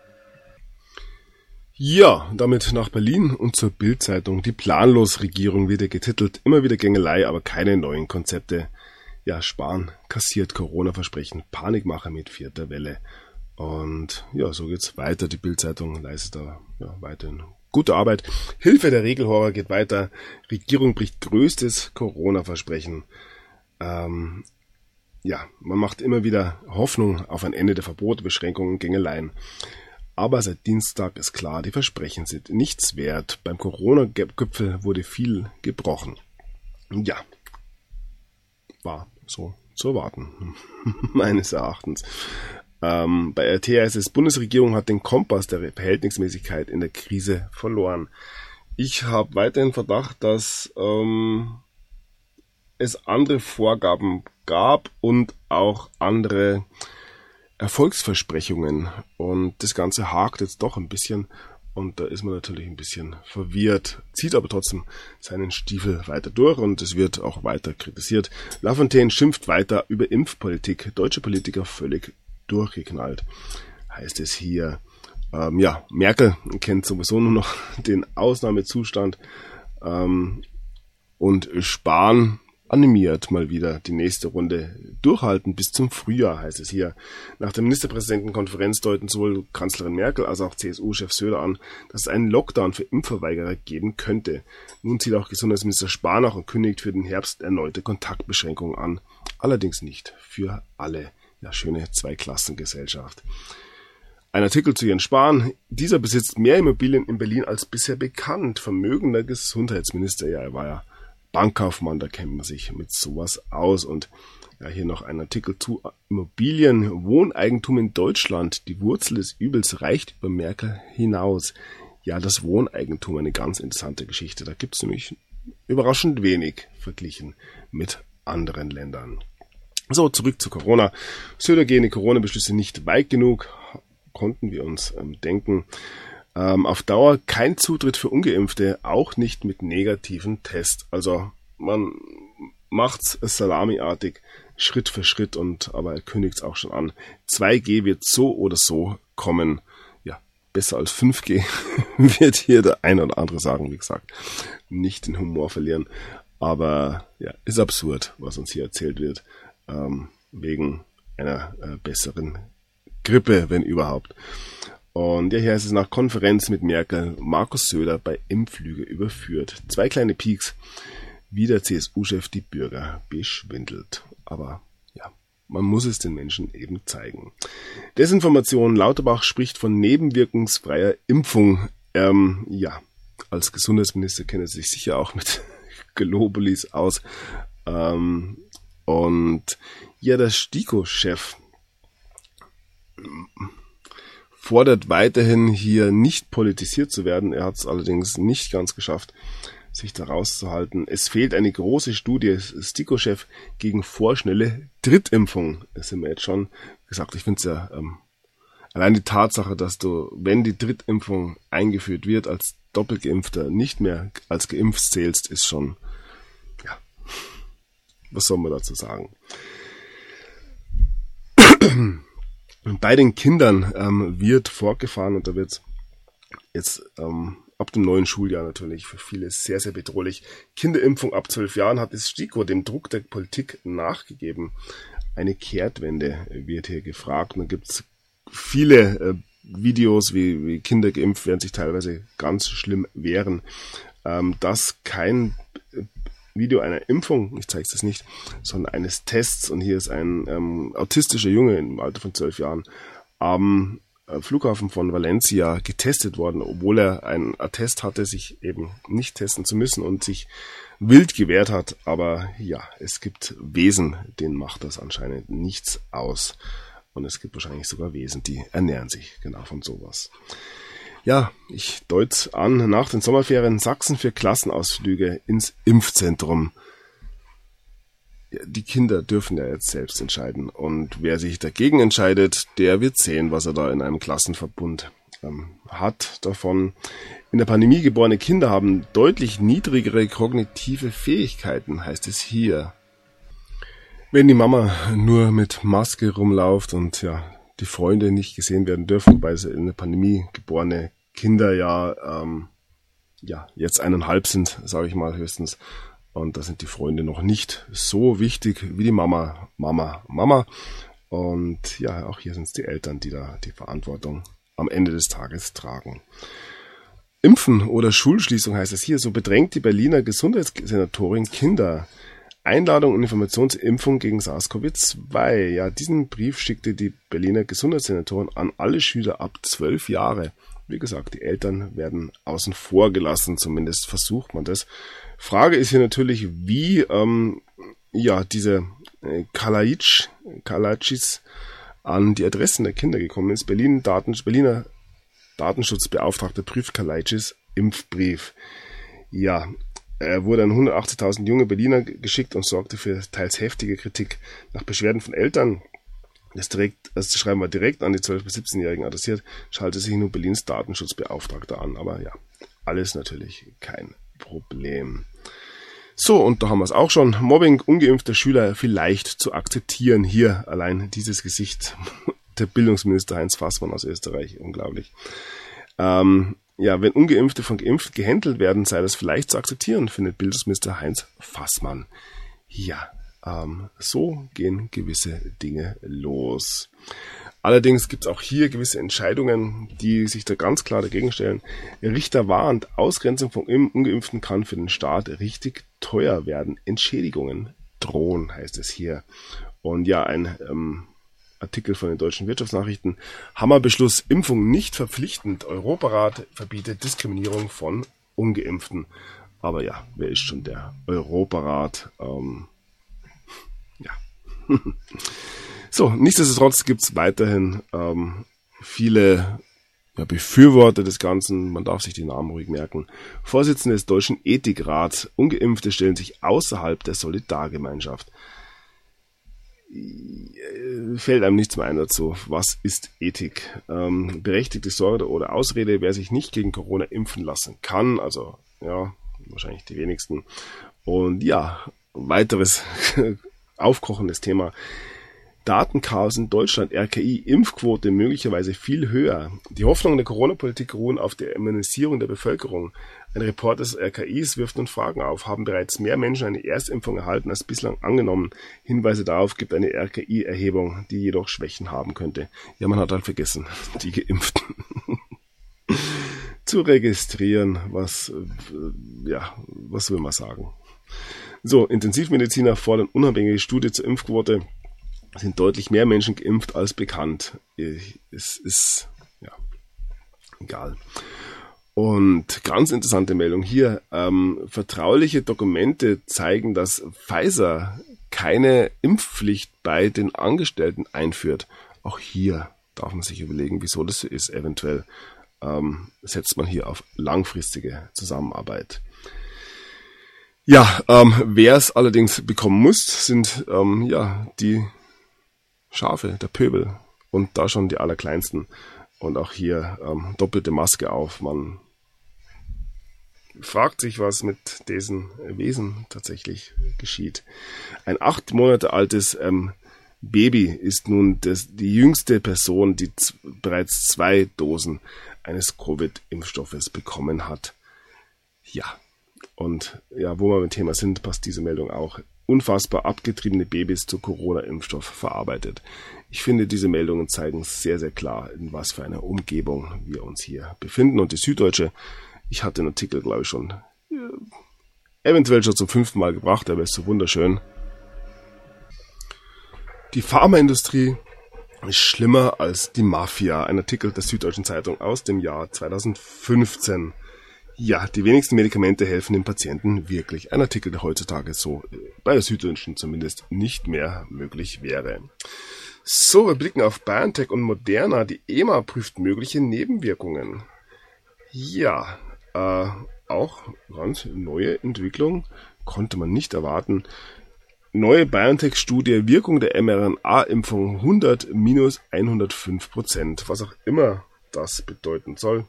Ja, damit nach Berlin und zur Bild-Zeitung. Die Planlos-Regierung wird ja getitelt. Immer wieder Gängelei, aber keine neuen Konzepte. Ja, Spahn kassiert Corona-Versprechen. Panikmache mit 4. Welle. Und ja, so geht's weiter. Die Bild-Zeitung leistet da weiterhin gute Arbeit. Hilfe der Regelhorror geht weiter. Regierung bricht größtes Corona-Versprechen. Man macht immer wieder Hoffnung auf ein Ende der Verbote, Beschränkungen, Gängeleien. Aber seit Dienstag ist klar, die Versprechen sind nichts wert. Beim Corona-Gipfel wurde viel gebrochen. Ja, war so zu erwarten, meines Erachtens. Bei RT heißt es, Bundesregierung hat den Kompass der Verhältnismäßigkeit in der Krise verloren. Ich habe weiterhin Verdacht, dass es andere Vorgaben gab und auch andere Erfolgsversprechungen, und das Ganze hakt jetzt doch ein bisschen und da ist man natürlich ein bisschen verwirrt, zieht aber trotzdem seinen Stiefel weiter durch und es wird auch weiter kritisiert. Lafontaine schimpft weiter über Impfpolitik, deutsche Politiker völlig durchgeknallt, heißt es hier. Merkel kennt sowieso nur noch den Ausnahmezustand und Spahn animiert mal wieder die nächste Runde durchhalten bis zum Frühjahr, heißt es hier. Nach der Ministerpräsidentenkonferenz deuten sowohl Kanzlerin Merkel als auch CSU-Chef Söder an, dass es einen Lockdown für Impfverweigerer geben könnte. Nun zieht auch Gesundheitsminister Spahn und kündigt für den Herbst erneute Kontaktbeschränkungen an. Allerdings nicht für alle. Ja, schöne Zweiklassengesellschaft. Ein Artikel zu Jens Spahn. Dieser besitzt mehr Immobilien in Berlin als bisher bekannt. Vermögender Gesundheitsminister. Ja, er war ja Bankkaufmann, da kennt man sich mit sowas aus. Und ja, hier noch ein Artikel zu Immobilien. Wohneigentum in Deutschland. Die Wurzel des Übels reicht über Merkel hinaus. Ja, das Wohneigentum, eine ganz interessante Geschichte. Da gibt es nämlich überraschend wenig verglichen mit anderen Ländern. So, zurück zu Corona. Söder gehen die Corona-Beschlüsse nicht weit genug, konnten wir uns denken. Auf Dauer kein Zutritt für Ungeimpfte, auch nicht mit negativen Test. Also man macht's salamiartig, Schritt für Schritt, aber er kündigt's auch schon an. 2G wird so oder so kommen. Ja, besser als 5G wird hier der ein oder andere sagen, wie gesagt. Nicht den Humor verlieren. Aber ja, ist absurd, was uns hier erzählt wird. Wegen einer besseren Grippe, wenn überhaupt. Und ja, hier heißt es nach Konferenz mit Merkel, Markus Söder bei Impflüge überführt. 2 kleine Peaks, wie der CSU-Chef die Bürger beschwindelt. Aber ja, man muss es den Menschen eben zeigen. Desinformation, Lauterbach spricht von nebenwirkungsfreier Impfung. Ja, als Gesundheitsminister kennt er sich sicher auch mit Globulis aus. Und ja, der STIKO-Chef fordert weiterhin hier nicht politisiert zu werden. Er hat es allerdings nicht ganz geschafft, sich da rauszuhalten. Es fehlt eine große Studie, STIKO-Chef gegen vorschnelle Drittimpfung. Das sind wir jetzt schon gesagt. Ich finde es ja allein die Tatsache, dass du, wenn die Drittimpfung eingeführt wird, als Doppelgeimpfter nicht mehr als geimpft zählst, ist schon, ja, was soll man dazu sagen? Bei den Kindern wird fortgefahren und da wird jetzt ab dem neuen Schuljahr natürlich für viele sehr, sehr bedrohlich. Kinderimpfung ab 12 Jahren hat das STIKO dem Druck der Politik nachgegeben. Eine Kehrtwende wird hier gefragt. Und da gibt es viele Videos, wie Kinder geimpft werden, sich teilweise ganz schlimm wehren. Dass kein Video einer Impfung, ich zeige es das nicht, sondern eines Tests, und hier ist ein autistischer Junge im Alter von 12 Jahren am Flughafen von Valencia getestet worden, obwohl er einen Attest hatte, sich eben nicht testen zu müssen und sich wild gewehrt hat. Aber ja, es gibt Wesen, denen macht das anscheinend nichts aus. Und es gibt wahrscheinlich sogar Wesen, die ernähren sich genau von sowas. Ja, ich deute an, nach den Sommerferien Sachsen für Klassenausflüge ins Impfzentrum. Ja, die Kinder dürfen ja jetzt selbst entscheiden. Und wer sich dagegen entscheidet, der wird sehen, was er da in einem Klassenverbund hat davon. In der Pandemie geborene Kinder haben deutlich niedrigere kognitive Fähigkeiten, heißt es hier. Wenn die Mama nur mit Maske rumläuft und ja, die Freunde nicht gesehen werden dürfen, wobei sie in der Pandemie geborene Kinder ja jetzt 1,5 sind, sage ich mal höchstens. Und da sind die Freunde noch nicht so wichtig wie die Mama. Und ja, auch hier sind es die Eltern, die da die Verantwortung am Ende des Tages tragen. Impfen oder Schulschließung heißt es hier, so bedrängt die Berliner Gesundheitssenatorin Kinder. Einladung und Information zur Impfung gegen SARS-CoV-2. Ja, diesen Brief schickte die Berliner Gesundheitssenatorin an alle Schüler ab 12 Jahre. Wie gesagt, die Eltern werden außen vor gelassen, zumindest versucht man das. Frage ist hier natürlich, wie diese Kalajdzic an die Adressen der Kinder gekommen ist. Berliner Datenschutzbeauftragter prüft Kalajdzics Impfbrief. Ja, er wurde an 180.000 junge Berliner geschickt und sorgte für teils heftige Kritik. Nach Beschwerden von Eltern, das Schreiben war direkt an die 12- bis 17-Jährigen adressiert, schaltete sich nur Berlins Datenschutzbeauftragter an. Aber ja, alles natürlich kein Problem. So, und da haben wir es auch schon. Mobbing ungeimpfter Schüler vielleicht zu akzeptieren. Hier allein dieses Gesicht. Der Bildungsminister Heinz Fassmann aus Österreich. Unglaublich. Wenn Ungeimpfte von Geimpften gehändelt werden, sei das vielleicht zu akzeptieren, findet Bildungsminister Heinz Fassmann. Ja, so gehen gewisse Dinge los. Allerdings gibt es auch hier gewisse Entscheidungen, die sich da ganz klar dagegen stellen. Der Richter warnt, Ausgrenzung von Ungeimpften kann für den Staat richtig teuer werden. Entschädigungen drohen, heißt es hier. Und ja, ein Artikel von den Deutschen Wirtschaftsnachrichten. Hammerbeschluss, Impfung nicht verpflichtend. Europarat verbietet Diskriminierung von Ungeimpften. Aber ja, wer ist schon der Europarat? So, nichtsdestotrotz gibt es weiterhin viele Befürworter des Ganzen. Man darf sich die Namen ruhig merken. Vorsitzende des Deutschen Ethikrats. Ungeimpfte stellen sich außerhalb der Solidargemeinschaft. fällt einem nichts mehr ein dazu. Was ist Ethik? Berechtigte Sorge oder Ausrede, wer sich nicht gegen Corona impfen lassen kann, also ja, wahrscheinlich die wenigsten. Und ja, weiteres aufkochendes Thema. Datenchaos in Deutschland, RKI, Impfquote möglicherweise viel höher. Die Hoffnungen der Corona-Politik ruhen auf der Immunisierung der Bevölkerung. Ein Report des RKIs wirft nun Fragen auf. Haben bereits mehr Menschen eine Erstimpfung erhalten als bislang angenommen? Hinweise darauf gibt eine RKI-Erhebung, die jedoch Schwächen haben könnte. Ja, man hat halt vergessen, die Geimpften zu registrieren. Was will man sagen? So, Intensivmediziner fordern unabhängige Studie zur Impfquote. Es sind deutlich mehr Menschen geimpft als bekannt. Es ist, ja, egal. Und ganz interessante Meldung hier. Vertrauliche Dokumente zeigen, dass Pfizer keine Impfpflicht bei den Angestellten einführt. Auch hier darf man sich überlegen, wieso das so ist. Eventuell setzt man hier auf langfristige Zusammenarbeit. Ja, wer es allerdings bekommen muss, sind die Schafe, der Pöbel, und da schon die allerkleinsten. Und auch hier doppelte Maske auf. Man fragt sich, was mit diesen Wesen tatsächlich geschieht. Ein 8 Monate altes Baby ist nun die jüngste Person, die bereits 2 Dosen eines Covid-Impfstoffes bekommen hat. Ja, und ja, wo wir beim Thema sind, passt diese Meldung auch. Unfassbar abgetriebene Babys zu Corona-Impfstoff verarbeitet. Ich finde, diese Meldungen zeigen sehr, sehr klar, in was für einer Umgebung wir uns hier befinden. Und die Süddeutsche, ich hatte den Artikel, glaube ich, schon eventuell schon zum 5. Mal gebracht, aber ist so wunderschön. Die Pharmaindustrie ist schlimmer als die Mafia. Ein Artikel der Süddeutschen Zeitung aus dem Jahr 2015. Ja, die wenigsten Medikamente helfen den Patienten wirklich. Ein Artikel, der heutzutage so bei der Süddeutschen zumindest nicht mehr möglich wäre. So, wir blicken auf BioNTech und Moderna. Die EMA prüft mögliche Nebenwirkungen. Ja, auch ganz neue Entwicklung, konnte man nicht erwarten. Neue BioNTech-Studie, Wirkung der mRNA-Impfung 100 minus 105%, was auch immer das bedeuten soll.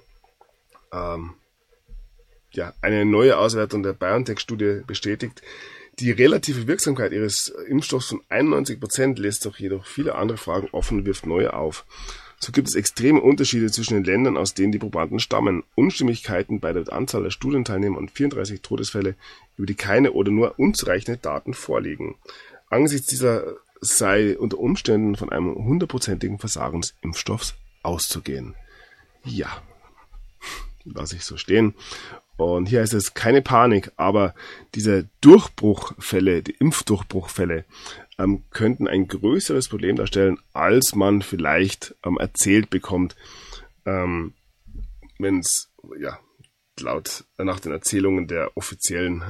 Eine neue Auswertung der BioNTech-Studie bestätigt die relative Wirksamkeit ihres Impfstoffs von 91%, lässt doch jedoch viele andere Fragen offen und wirft neue auf. So gibt es extreme Unterschiede zwischen den Ländern, aus denen die Probanden stammen, Unstimmigkeiten bei der Anzahl der Studienteilnehmer und 34 Todesfälle, über die keine oder nur unzureichende Daten vorliegen. Angesichts dieser sei unter Umständen von einem 100%igen Versagen des Impfstoffs auszugehen. Ja, lasse ich so stehen. Und hier heißt es, keine Panik, aber diese Durchbruchfälle, die Impfdurchbruchfälle, könnten ein größeres Problem darstellen, als man vielleicht erzählt bekommt, wenn es nach den Erzählungen der offiziellen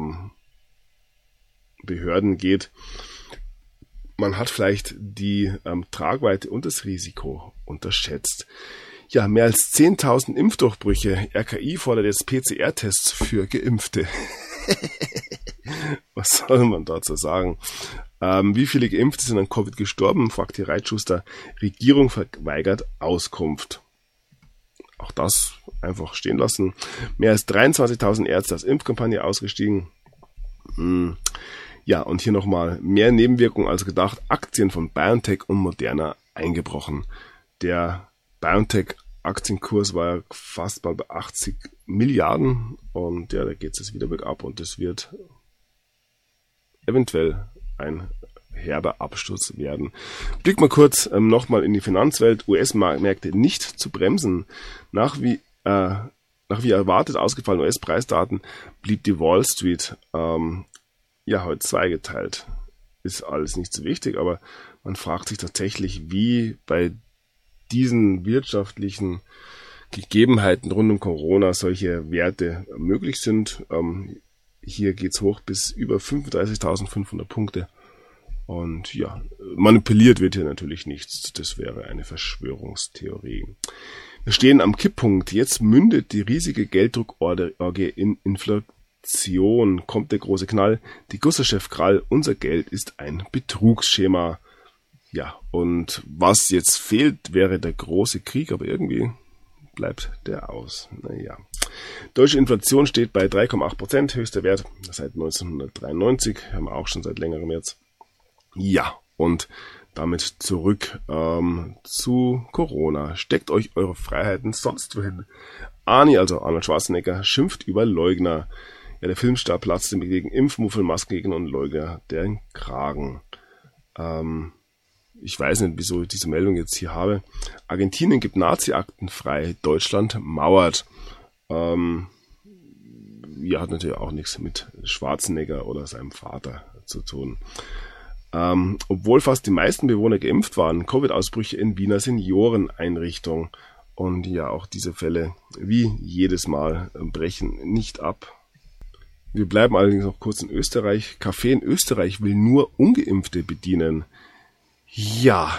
Behörden geht. Man hat vielleicht die Tragweite und das Risiko unterschätzt. Ja, mehr als 10.000 Impfdurchbrüche. RKI fordert jetzt PCR-Tests für Geimpfte. Was soll man dazu sagen? Wie viele Geimpfte sind an Covid gestorben? Fragt die Reitschuster. Regierung verweigert Auskunft. Auch das einfach stehen lassen. Mehr als 23.000 Ärzte als Impfkampagne ausgestiegen. Ja, und hier nochmal mehr Nebenwirkungen als gedacht. Aktien von BioNTech und Moderna eingebrochen. Der BioNTech-Aktienkurs war ja fast mal bei 80 Milliarden und ja, da geht es jetzt wieder bergab und es wird eventuell ein herber Absturz werden. Blick mal kurz nochmal in die Finanzwelt. US-Märkte nicht zu bremsen. Nach wie erwartet ausgefallenen US-Preisdaten blieb die Wall Street heute zweigeteilt. Ist alles nicht so wichtig, aber man fragt sich tatsächlich, wie bei diesen wirtschaftlichen Gegebenheiten rund um Corona solche Werte möglich sind. Hier geht's hoch bis über 35.500 Punkte. Und ja, manipuliert wird hier natürlich nichts. Das wäre eine Verschwörungstheorie. Wir stehen am Kipppunkt. Jetzt mündet die riesige Gelddruckorgie in Inflation. Kommt der große Knall. Die Gusserchef Krall, unser Geld ist ein Betrugsschema. Ja, und was jetzt fehlt, wäre der große Krieg, aber irgendwie bleibt der aus. Naja. Deutsche Inflation steht bei 3,8%, höchster Wert seit 1993, haben wir auch schon seit längerem jetzt. Ja, und damit zurück zu Corona. Steckt euch eure Freiheiten sonst wohin. Arnie, also Arnold Schwarzenegger, schimpft über Leugner. Ja, der Filmstar platzte gegen Impfmuffel, Maskengegner und Leugner den Kragen. Ich weiß nicht, wieso ich diese Meldung jetzt hier habe. Argentinien gibt Nazi-Akten frei, Deutschland mauert. Ja, hat natürlich auch nichts mit Schwarzenegger oder seinem Vater zu tun. Obwohl fast die meisten Bewohner geimpft waren, Covid-Ausbrüche in Wiener Senioreneinrichtung. Und ja, auch diese Fälle, wie jedes Mal, brechen nicht ab. Wir bleiben allerdings noch kurz in Österreich. Café in Österreich will nur Ungeimpfte bedienen. Ja,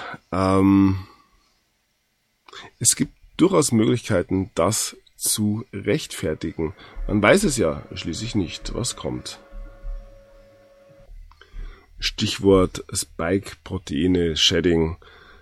es gibt durchaus Möglichkeiten, das zu rechtfertigen. Man weiß es ja schließlich nicht, was kommt. Stichwort Spike-Proteine, Shedding.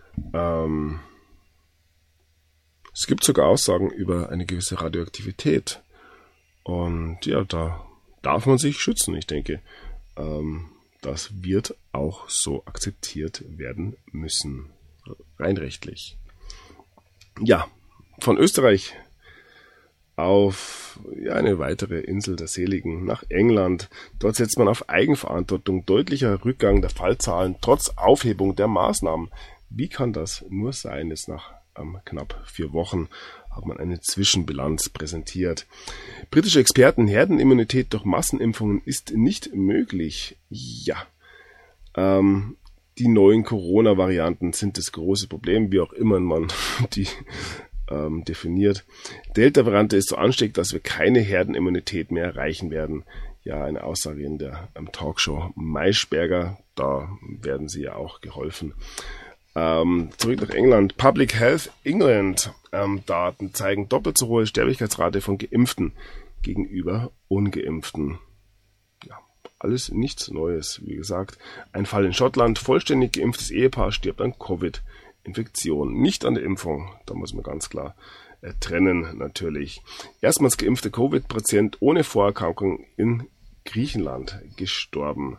Es gibt sogar Aussagen über eine gewisse Radioaktivität. Und ja, da darf man sich schützen. Ich denke, das wird auch so akzeptiert werden müssen. Rein rechtlich. Ja, von Österreich auf eine weitere Insel der Seligen nach England. Dort setzt man auf Eigenverantwortung, deutlicher Rückgang der Fallzahlen trotz Aufhebung der Maßnahmen. Wie kann das nur sein? Jetzt nach knapp 4 Wochen hat man eine Zwischenbilanz präsentiert. Britische Experten, Herdenimmunität durch Massenimpfungen ist nicht möglich. Ja, die neuen Corona-Varianten sind das große Problem, wie auch immer man die definiert. Delta-Variante ist so ansteckend, dass wir keine Herdenimmunität mehr erreichen werden. Ja, eine Aussage in der Talkshow Maischberger, da werden sie ja auch geholfen. Zurück nach England. Public Health England Daten zeigen doppelt so hohe Sterblichkeitsrate von Geimpften gegenüber Ungeimpften. Ja, alles nichts Neues, wie gesagt. Ein Fall in Schottland. Vollständig geimpftes Ehepaar stirbt an Covid-Infektion. Nicht an der Impfung. Da muss man ganz klar trennen, natürlich. Erstmals geimpfter Covid-Patient ohne Vorerkrankung in Griechenland gestorben.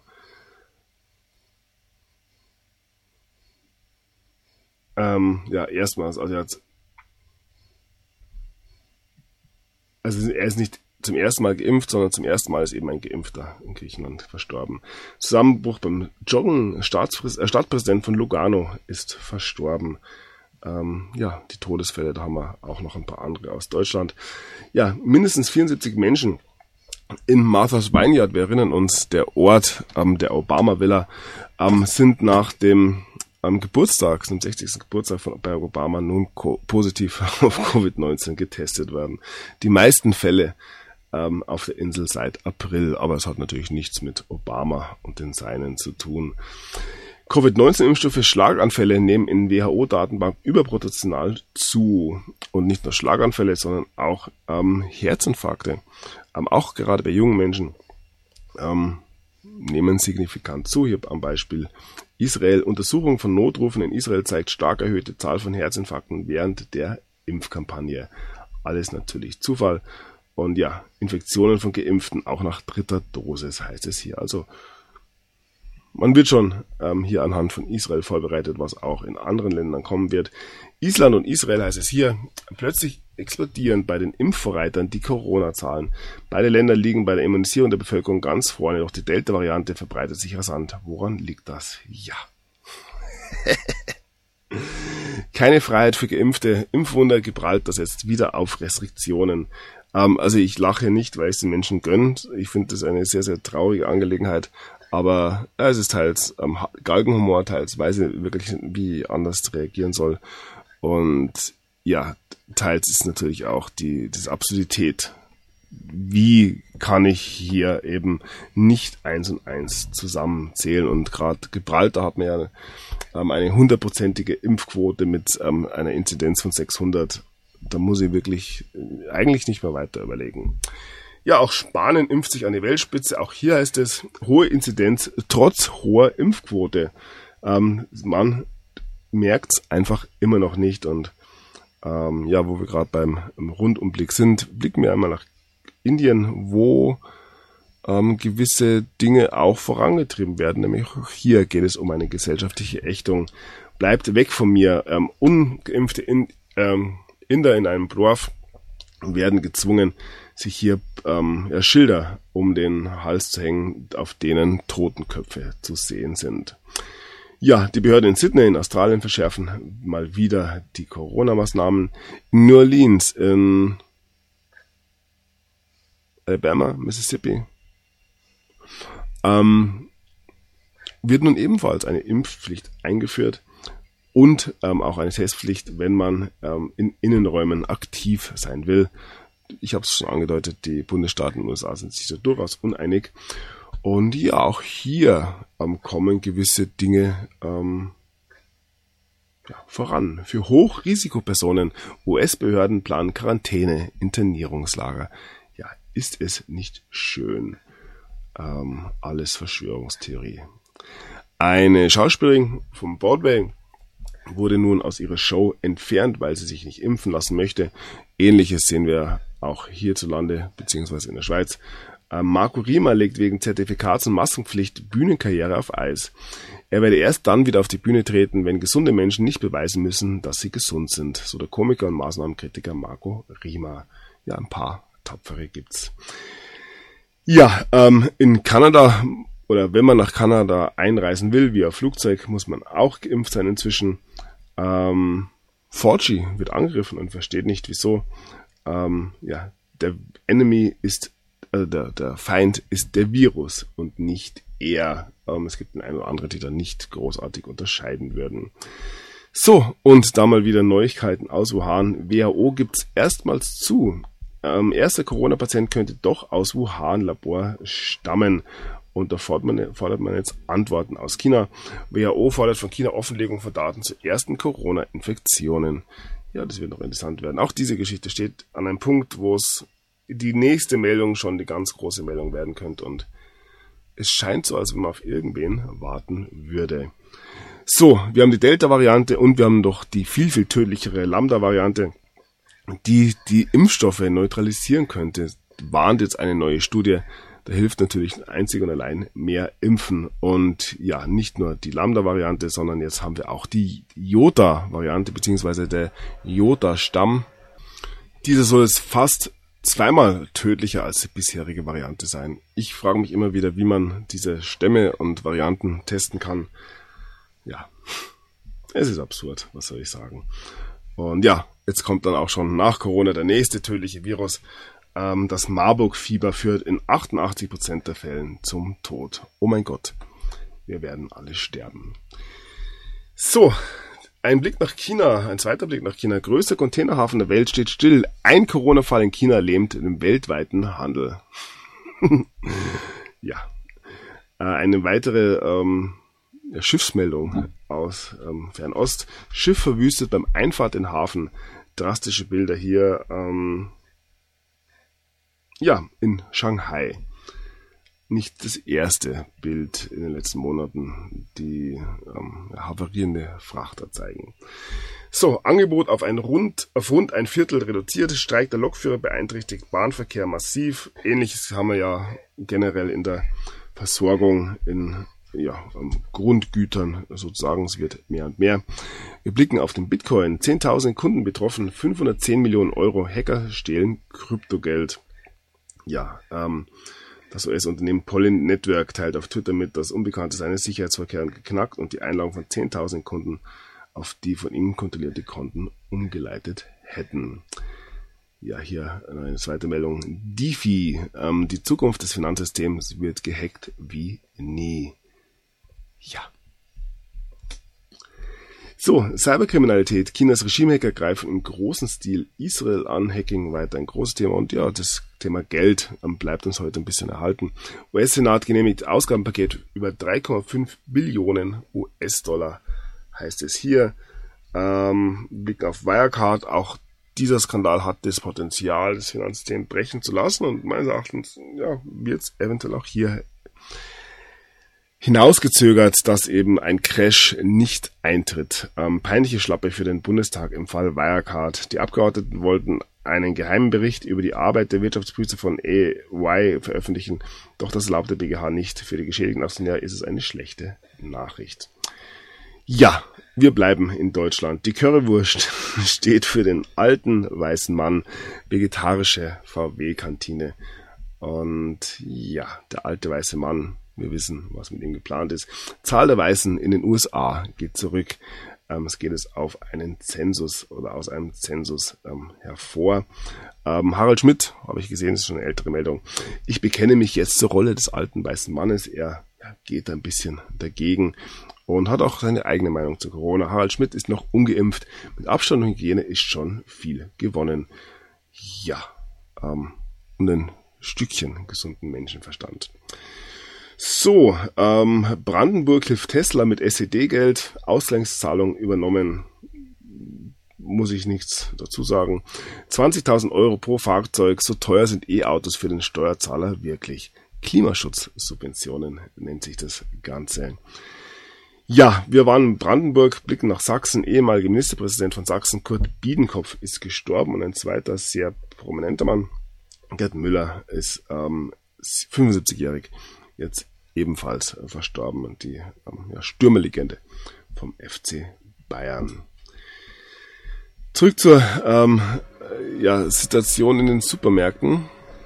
Ja, erstmals, er ist nicht zum ersten Mal geimpft, sondern zum ersten Mal ist eben ein Geimpfter in Griechenland verstorben. Zusammenbruch beim Joggen, Stadtpräsident von Lugano ist verstorben. Ja, die Todesfälle, da haben wir auch noch ein paar andere aus Deutschland. Ja, mindestens 74 Menschen in Martha's Vineyard, wir erinnern uns, der Ort der Obama-Villa, sind nach dem am Geburtstag, zum 60. Geburtstag von Barack Obama, nun positiv auf Covid-19 getestet werden. Die meisten Fälle auf der Insel seit April, aber es hat natürlich nichts mit Obama und den Seinen zu tun. Covid-19-Impfstoffe, Schlaganfälle nehmen in WHO-Datenbank überproportional zu. Und nicht nur Schlaganfälle, sondern auch Herzinfarkte. Auch gerade bei jungen Menschen nehmen signifikant zu. Hier am Beispiel Israel. Untersuchung von Notrufen in Israel zeigt stark erhöhte Zahl von Herzinfarkten während der Impfkampagne. Alles natürlich Zufall. Und ja, Infektionen von Geimpften auch nach 3. Dosis heißt es hier. Also man wird schon hier anhand von Israel vorbereitet, was auch in anderen Ländern kommen wird. Island und Israel heißt es hier, plötzlich explodieren bei den Impfvorreitern die Corona-Zahlen. Beide Länder liegen bei der Immunisierung der Bevölkerung ganz vorne, doch die Delta-Variante verbreitet sich rasant. Woran liegt das? Ja. Keine Freiheit für Geimpfte. Impfwunder, Gibraltar setzt wieder auf Restriktionen. Also ich lache nicht, weil es den Menschen gönnt. Ich finde das eine sehr, sehr traurige Angelegenheit. Aber es ist teils Galgenhumor, teils weiß ich wirklich, wie anders reagieren soll. Und ja, teils ist natürlich auch diese Absurdität. Wie kann ich hier eben nicht 1 und 1 zusammenzählen? Und gerade Gibraltar hat man ja eine 100%ige Impfquote mit einer Inzidenz von 600. Da muss ich wirklich eigentlich nicht mehr weiter überlegen. Ja, auch Spanien impft sich an die Weltspitze. Auch hier heißt es, hohe Inzidenz trotz hoher Impfquote. Man merkt's einfach immer noch nicht. Und wo wir gerade beim Rundumblick sind, blicken wir einmal nach Indien, wo gewisse Dinge auch vorangetrieben werden. Nämlich auch hier geht es um eine gesellschaftliche Ächtung. Bleibt weg von mir. Ungeimpfte Inder in einem Dorf werden gezwungen, sich hier Schilder um den Hals zu hängen, auf denen Totenköpfe zu sehen sind. Ja, die Behörden in Sydney in Australien verschärfen mal wieder die Corona-Maßnahmen. In New Orleans in Alabama, Mississippi, wird nun ebenfalls eine Impfpflicht eingeführt und auch eine Testpflicht, wenn man in Innenräumen aktiv sein will. Ich habe es schon angedeutet, die Bundesstaaten in den USA sind sich da durchaus uneinig. Und ja, auch hier kommen gewisse Dinge voran. Für Hochrisikopersonen, US-Behörden planen Quarantäne, Internierungslager. Ja, ist es nicht schön? Alles Verschwörungstheorie. Eine Schauspielerin vom Broadway wurde nun aus ihrer Show entfernt, weil sie sich nicht impfen lassen möchte. Ähnliches sehen wir auch hierzulande bzw. in der Schweiz. Marco Riemer legt wegen Zertifikats- und Maskenpflicht Bühnenkarriere auf Eis. Er werde erst dann wieder auf die Bühne treten, wenn gesunde Menschen nicht beweisen müssen, dass sie gesund sind, so der Komiker und Maßnahmenkritiker Marco Riemer. Ja, ein paar Tapfere gibt's. Ja, in Kanada, oder wenn man nach Kanada einreisen will, via Flugzeug, muss man auch geimpft sein inzwischen. 4G wird angegriffen und versteht nicht, wieso. Der Enemy ist der Feind ist der Virus und nicht er. Es gibt ein oder andere, die da nicht großartig unterscheiden würden. So, und da mal wieder Neuigkeiten aus Wuhan. WHO gibt's erstmals zu. Erster Corona-Patient könnte doch aus Wuhan-Labor stammen. Und da fordert man jetzt Antworten aus China. WHO fordert von China Offenlegung von Daten zu ersten Corona-Infektionen. Ja, das wird noch interessant werden. Auch diese Geschichte steht an einem Punkt, wo es die nächste Meldung schon die ganz große Meldung werden könnte. Und es scheint so, als wenn man auf irgendwen warten würde. So, wir haben die Delta-Variante und wir haben doch die viel, viel tödlichere Lambda-Variante, die Impfstoffe neutralisieren könnte, warnt jetzt eine neue Studie. Da hilft natürlich einzig und allein mehr Impfen. Und ja, nicht nur die Lambda-Variante, sondern jetzt haben wir auch die Iota-Variante, beziehungsweise der Iota-Stamm. Dieser soll es fast zweimal tödlicher als die bisherige Variante sein. Ich frage mich immer wieder, wie man diese Stämme und Varianten testen kann. Ja, es ist absurd, was soll ich sagen. Und ja, jetzt kommt dann auch schon nach Corona der nächste tödliche Virus. Das Marburg-Fieber führt in 88% der Fällen zum Tod. Oh mein Gott, wir werden alle sterben. So, ein zweiter Blick nach China. Größter Containerhafen der Welt steht still. Ein Corona-Fall in China lähmt den weltweiten Handel. Ja, eine weitere Schiffsmeldung aus Fernost. Schiff verwüstet beim Einfahrt in Hafen. Drastische Bilder hier. In Shanghai. Nicht das erste Bild in den letzten Monaten, die havarierende Frachter zeigen. So, Angebot auf rund ein Viertel reduziert, Streik der Lokführer beeinträchtigt Bahnverkehr massiv. Ähnliches haben wir ja generell in der Versorgung in Grundgütern sozusagen. Es wird mehr und mehr. Wir blicken auf den Bitcoin. 10.000 Kunden betroffen, 510 Millionen Euro. Hacker stehlen Kryptogeld. Ja, das US-Unternehmen Pollen Network teilt auf Twitter mit, dass Unbekannte seine Sicherheitsvorkehrungen geknackt und die Einlagen von 10.000 Kunden auf die von ihnen kontrollierte Konten umgeleitet hätten. Ja, hier eine zweite Meldung. DeFi, die Zukunft des Finanzsystems wird gehackt wie nie. Ja. So, Cyberkriminalität. Chinas Regimehacker greifen im großen Stil Israel an. Hacking weiter ein großes Thema. Und ja, das Thema Geld bleibt uns heute ein bisschen erhalten. US-Senat genehmigt Ausgabenpaket über 3,5 Billionen US-Dollar, heißt es hier. Blick auf Wirecard. Auch dieser Skandal hat das Potenzial, das Finanzsystem brechen zu lassen. Und meines Erachtens wird es eventuell auch hier hinausgezögert, dass eben ein Crash nicht eintritt. Peinliche Schlappe für den Bundestag im Fall Wirecard. Die Abgeordneten wollten einen geheimen Bericht über die Arbeit der Wirtschaftsprüfer von EY veröffentlichen, doch das erlaubt der BGH nicht. Für die geschädigten Aktionäre ist es eine schlechte Nachricht. Ja, wir bleiben in Deutschland. Die Currywurst steht für den alten weißen Mann, vegetarische VW-Kantine. Und ja, der alte weiße Mann, wir wissen, was mit ihm geplant ist. Zahl der Weißen in den USA geht zurück. Es geht auf einen Zensus oder aus einem Zensus hervor. Harald Schmidt, habe ich gesehen, ist schon eine ältere Meldung. Ich bekenne mich jetzt zur Rolle des alten weißen Mannes. Er geht ein bisschen dagegen und hat auch seine eigene Meinung zu Corona. Harald Schmidt ist noch ungeimpft. Mit Abstand und Hygiene ist schon viel gewonnen. Ja, um ein Stückchen gesunden Menschenverstand. So, Brandenburg hilft Tesla mit SED-Geld, Ausgleichszahlung übernommen, muss ich nichts dazu sagen. 20.000 Euro pro Fahrzeug, so teuer sind E-Autos für den Steuerzahler wirklich. Klimaschutzsubventionen nennt sich das Ganze. Ja, wir waren in Brandenburg, blicken nach Sachsen. Ehemaliger Ministerpräsident von Sachsen, Kurt Biedenkopf, ist gestorben und ein zweiter sehr prominenter Mann, Gerd Müller, ist 75-jährig, jetzt ebenfalls verstorben, und die Stürmerlegende vom FC Bayern. Zurück zur Situation in den Supermärkten.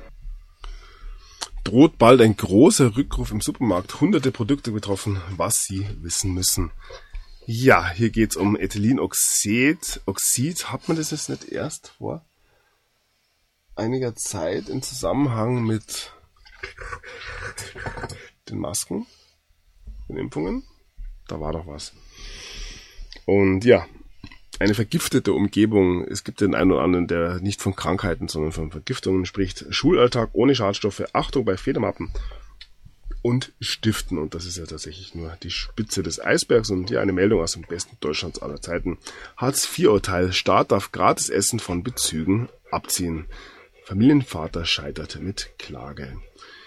Droht bald ein großer Rückruf im Supermarkt. Hunderte Produkte betroffen, was Sie wissen müssen. Ja, hier geht es um Ethylenoxid. Hat man das jetzt nicht erst vor einiger Zeit im Zusammenhang mit den Masken, den Impfungen? Da war doch was. Und ja, eine vergiftete Umgebung. Es gibt den einen oder anderen, der nicht von Krankheiten, sondern von Vergiftungen spricht. Schulalltag ohne Schadstoffe. Achtung bei Federmappen und Stiften. Und das ist ja tatsächlich nur die Spitze des Eisbergs. Und hier eine Meldung aus dem besten Deutschlands aller Zeiten. Hartz-IV-Urteil. Staat darf gratis Essen von Bezügen abziehen. Familienvater scheiterte mit Klage.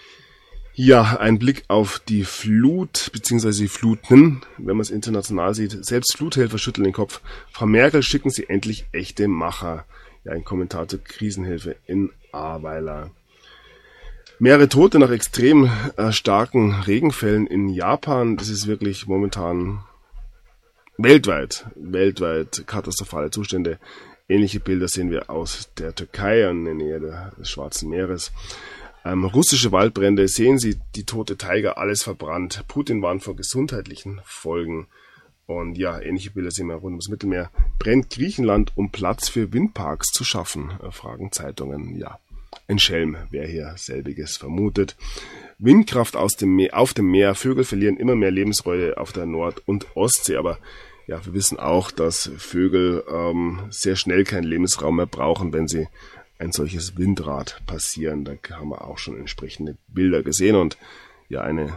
Ja, ein Blick auf die Flut bzw. die Fluten, wenn man es international sieht. Selbst Fluthelfer schütteln den Kopf. Frau Merkel, schicken Sie endlich echte Macher. Ja, ein Kommentar zur Krisenhilfe in Ahrweiler. Mehrere Tote nach extrem starken Regenfällen in Japan. Das ist wirklich momentan weltweit katastrophale Zustände. Ähnliche Bilder sehen wir aus der Türkei in der Nähe des Schwarzen Meeres. Russische Waldbrände, sehen Sie die tote Tiger, alles verbrannt. Putin warnt vor gesundheitlichen Folgen. Und ja, ähnliche Bilder sehen wir rund ums Mittelmeer. Brennt Griechenland, um Platz für Windparks zu schaffen? Fragen Zeitungen. Ja, ein Schelm, wer hier selbiges vermutet. Windkraft auf dem Meer. Vögel verlieren immer mehr Lebensräume auf der Nord- und Ostsee. Aber ja, wir wissen auch, dass Vögel sehr schnell keinen Lebensraum mehr brauchen, wenn sie ein solches Windrad passieren. Da haben wir auch schon entsprechende Bilder gesehen. Und ja, eine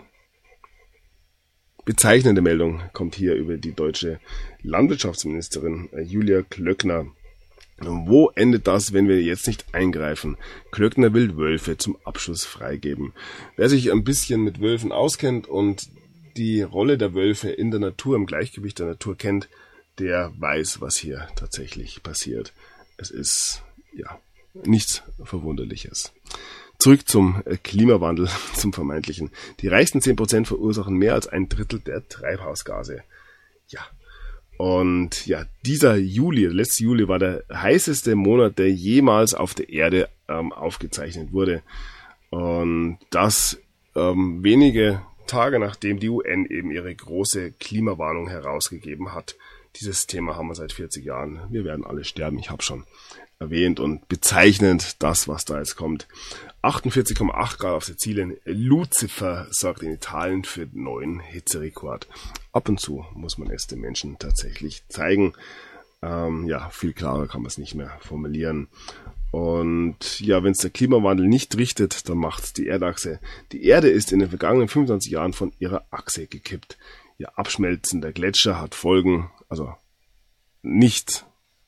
bezeichnende Meldung kommt hier über die deutsche Landwirtschaftsministerin Julia Klöckner. Wo endet das, wenn wir jetzt nicht eingreifen? Klöckner will Wölfe zum Abschuss freigeben. Wer sich ein bisschen mit Wölfen auskennt und die Rolle der Wölfe in der Natur, im Gleichgewicht der Natur kennt, der weiß, was hier tatsächlich passiert. Es ist, ja, nichts Verwunderliches. Zurück zum Klimawandel, zum vermeintlichen. Die reichsten 10% verursachen mehr als ein Drittel der Treibhausgase. Ja. Und ja, dieser Juli, der letzte Juli, war der heißeste Monat, der jemals auf der Erde aufgezeichnet wurde. Und das wenige Tage nachdem die UN eben ihre große Klimawarnung herausgegeben hat. Dieses Thema haben wir seit 40 Jahren. Wir werden alle sterben, ich habe schon erwähnt, und bezeichnend das, was da jetzt kommt. 48,8 Grad auf Sizilien. Lucifer sorgt in Italien für neuen Hitzerekord. Ab und zu muss man es den Menschen tatsächlich zeigen. Ja, viel klarer kann man es nicht mehr formulieren. Und ja, wenn es der Klimawandel nicht richtet, dann macht es die Erdachse. Die Erde ist in den vergangenen 25 Jahren von ihrer Achse gekippt. Ja, Abschmelzen der Gletscher hat Folgen, also nicht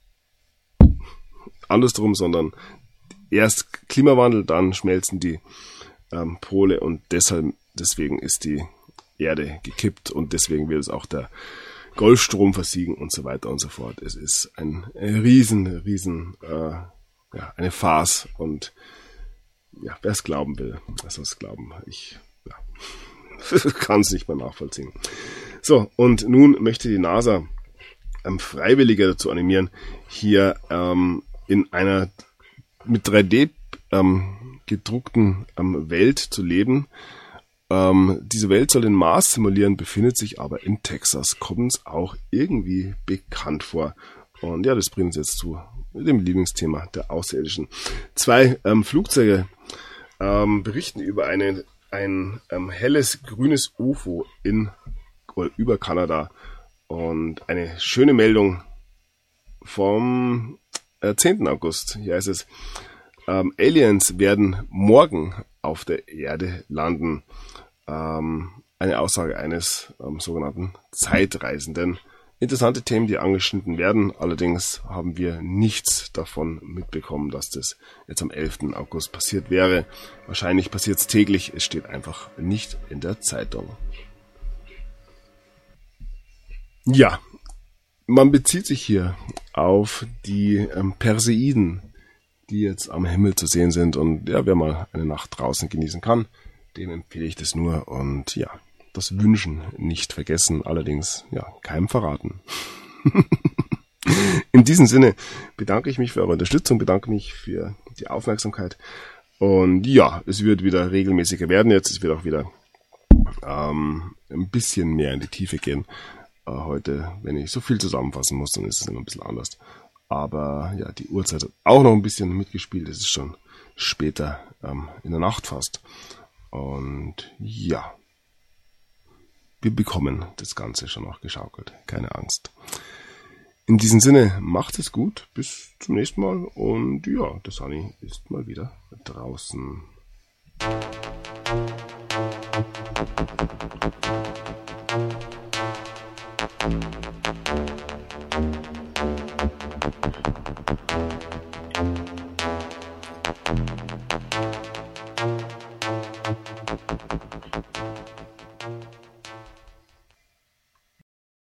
andersrum, sondern erst Klimawandel, dann schmelzen die Pole, und deswegen ist die Erde gekippt und deswegen wird es auch der Golfstrom versiegen und so weiter und so fort. Es ist ein eine Farce und ja, wer es glauben will, wer soll es glauben. Ich kann es nicht mehr nachvollziehen. So, und nun möchte die NASA Freiwillige dazu animieren, hier in einer mit 3D gedruckten Welt zu leben. Diese Welt soll den Mars simulieren, befindet sich aber in Texas. Kommt uns auch irgendwie bekannt vor. Und ja, das bringt uns jetzt zu dem Lieblingsthema der Außerirdischen. 2 Flugzeuge berichten über ein helles grünes UFO über Kanada. Und eine schöne Meldung vom 10. August. Hier heißt es, Aliens werden morgen auf der Erde landen. Eine Aussage eines sogenannten Zeitreisenden. Interessante Themen, die angeschnitten werden. Allerdings haben wir nichts davon mitbekommen, dass das jetzt am 11. August passiert wäre. Wahrscheinlich passiert es täglich. Es steht einfach nicht in der Zeitung. Ja, man bezieht sich hier auf die Perseiden, die jetzt am Himmel zu sehen sind. Und ja, wer mal eine Nacht draußen genießen kann, dem empfehle ich das nur. Und ja, das Wünschen nicht vergessen, allerdings ja keinem verraten. In diesem Sinne bedanke ich mich für eure Unterstützung, bedanke mich für die Aufmerksamkeit. Und ja, es wird wieder regelmäßiger werden jetzt. Es wird auch wieder ein bisschen mehr in die Tiefe gehen. Heute, wenn ich so viel zusammenfassen muss, dann ist es immer ein bisschen anders. Aber ja, die Uhrzeit hat auch noch ein bisschen mitgespielt. Es ist schon später in der Nacht fast. Und ja, wir bekommen das Ganze schon noch geschaukelt. Keine Angst. In diesem Sinne, macht es gut. Bis zum nächsten Mal. Und ja, der Sunny ist mal wieder draußen.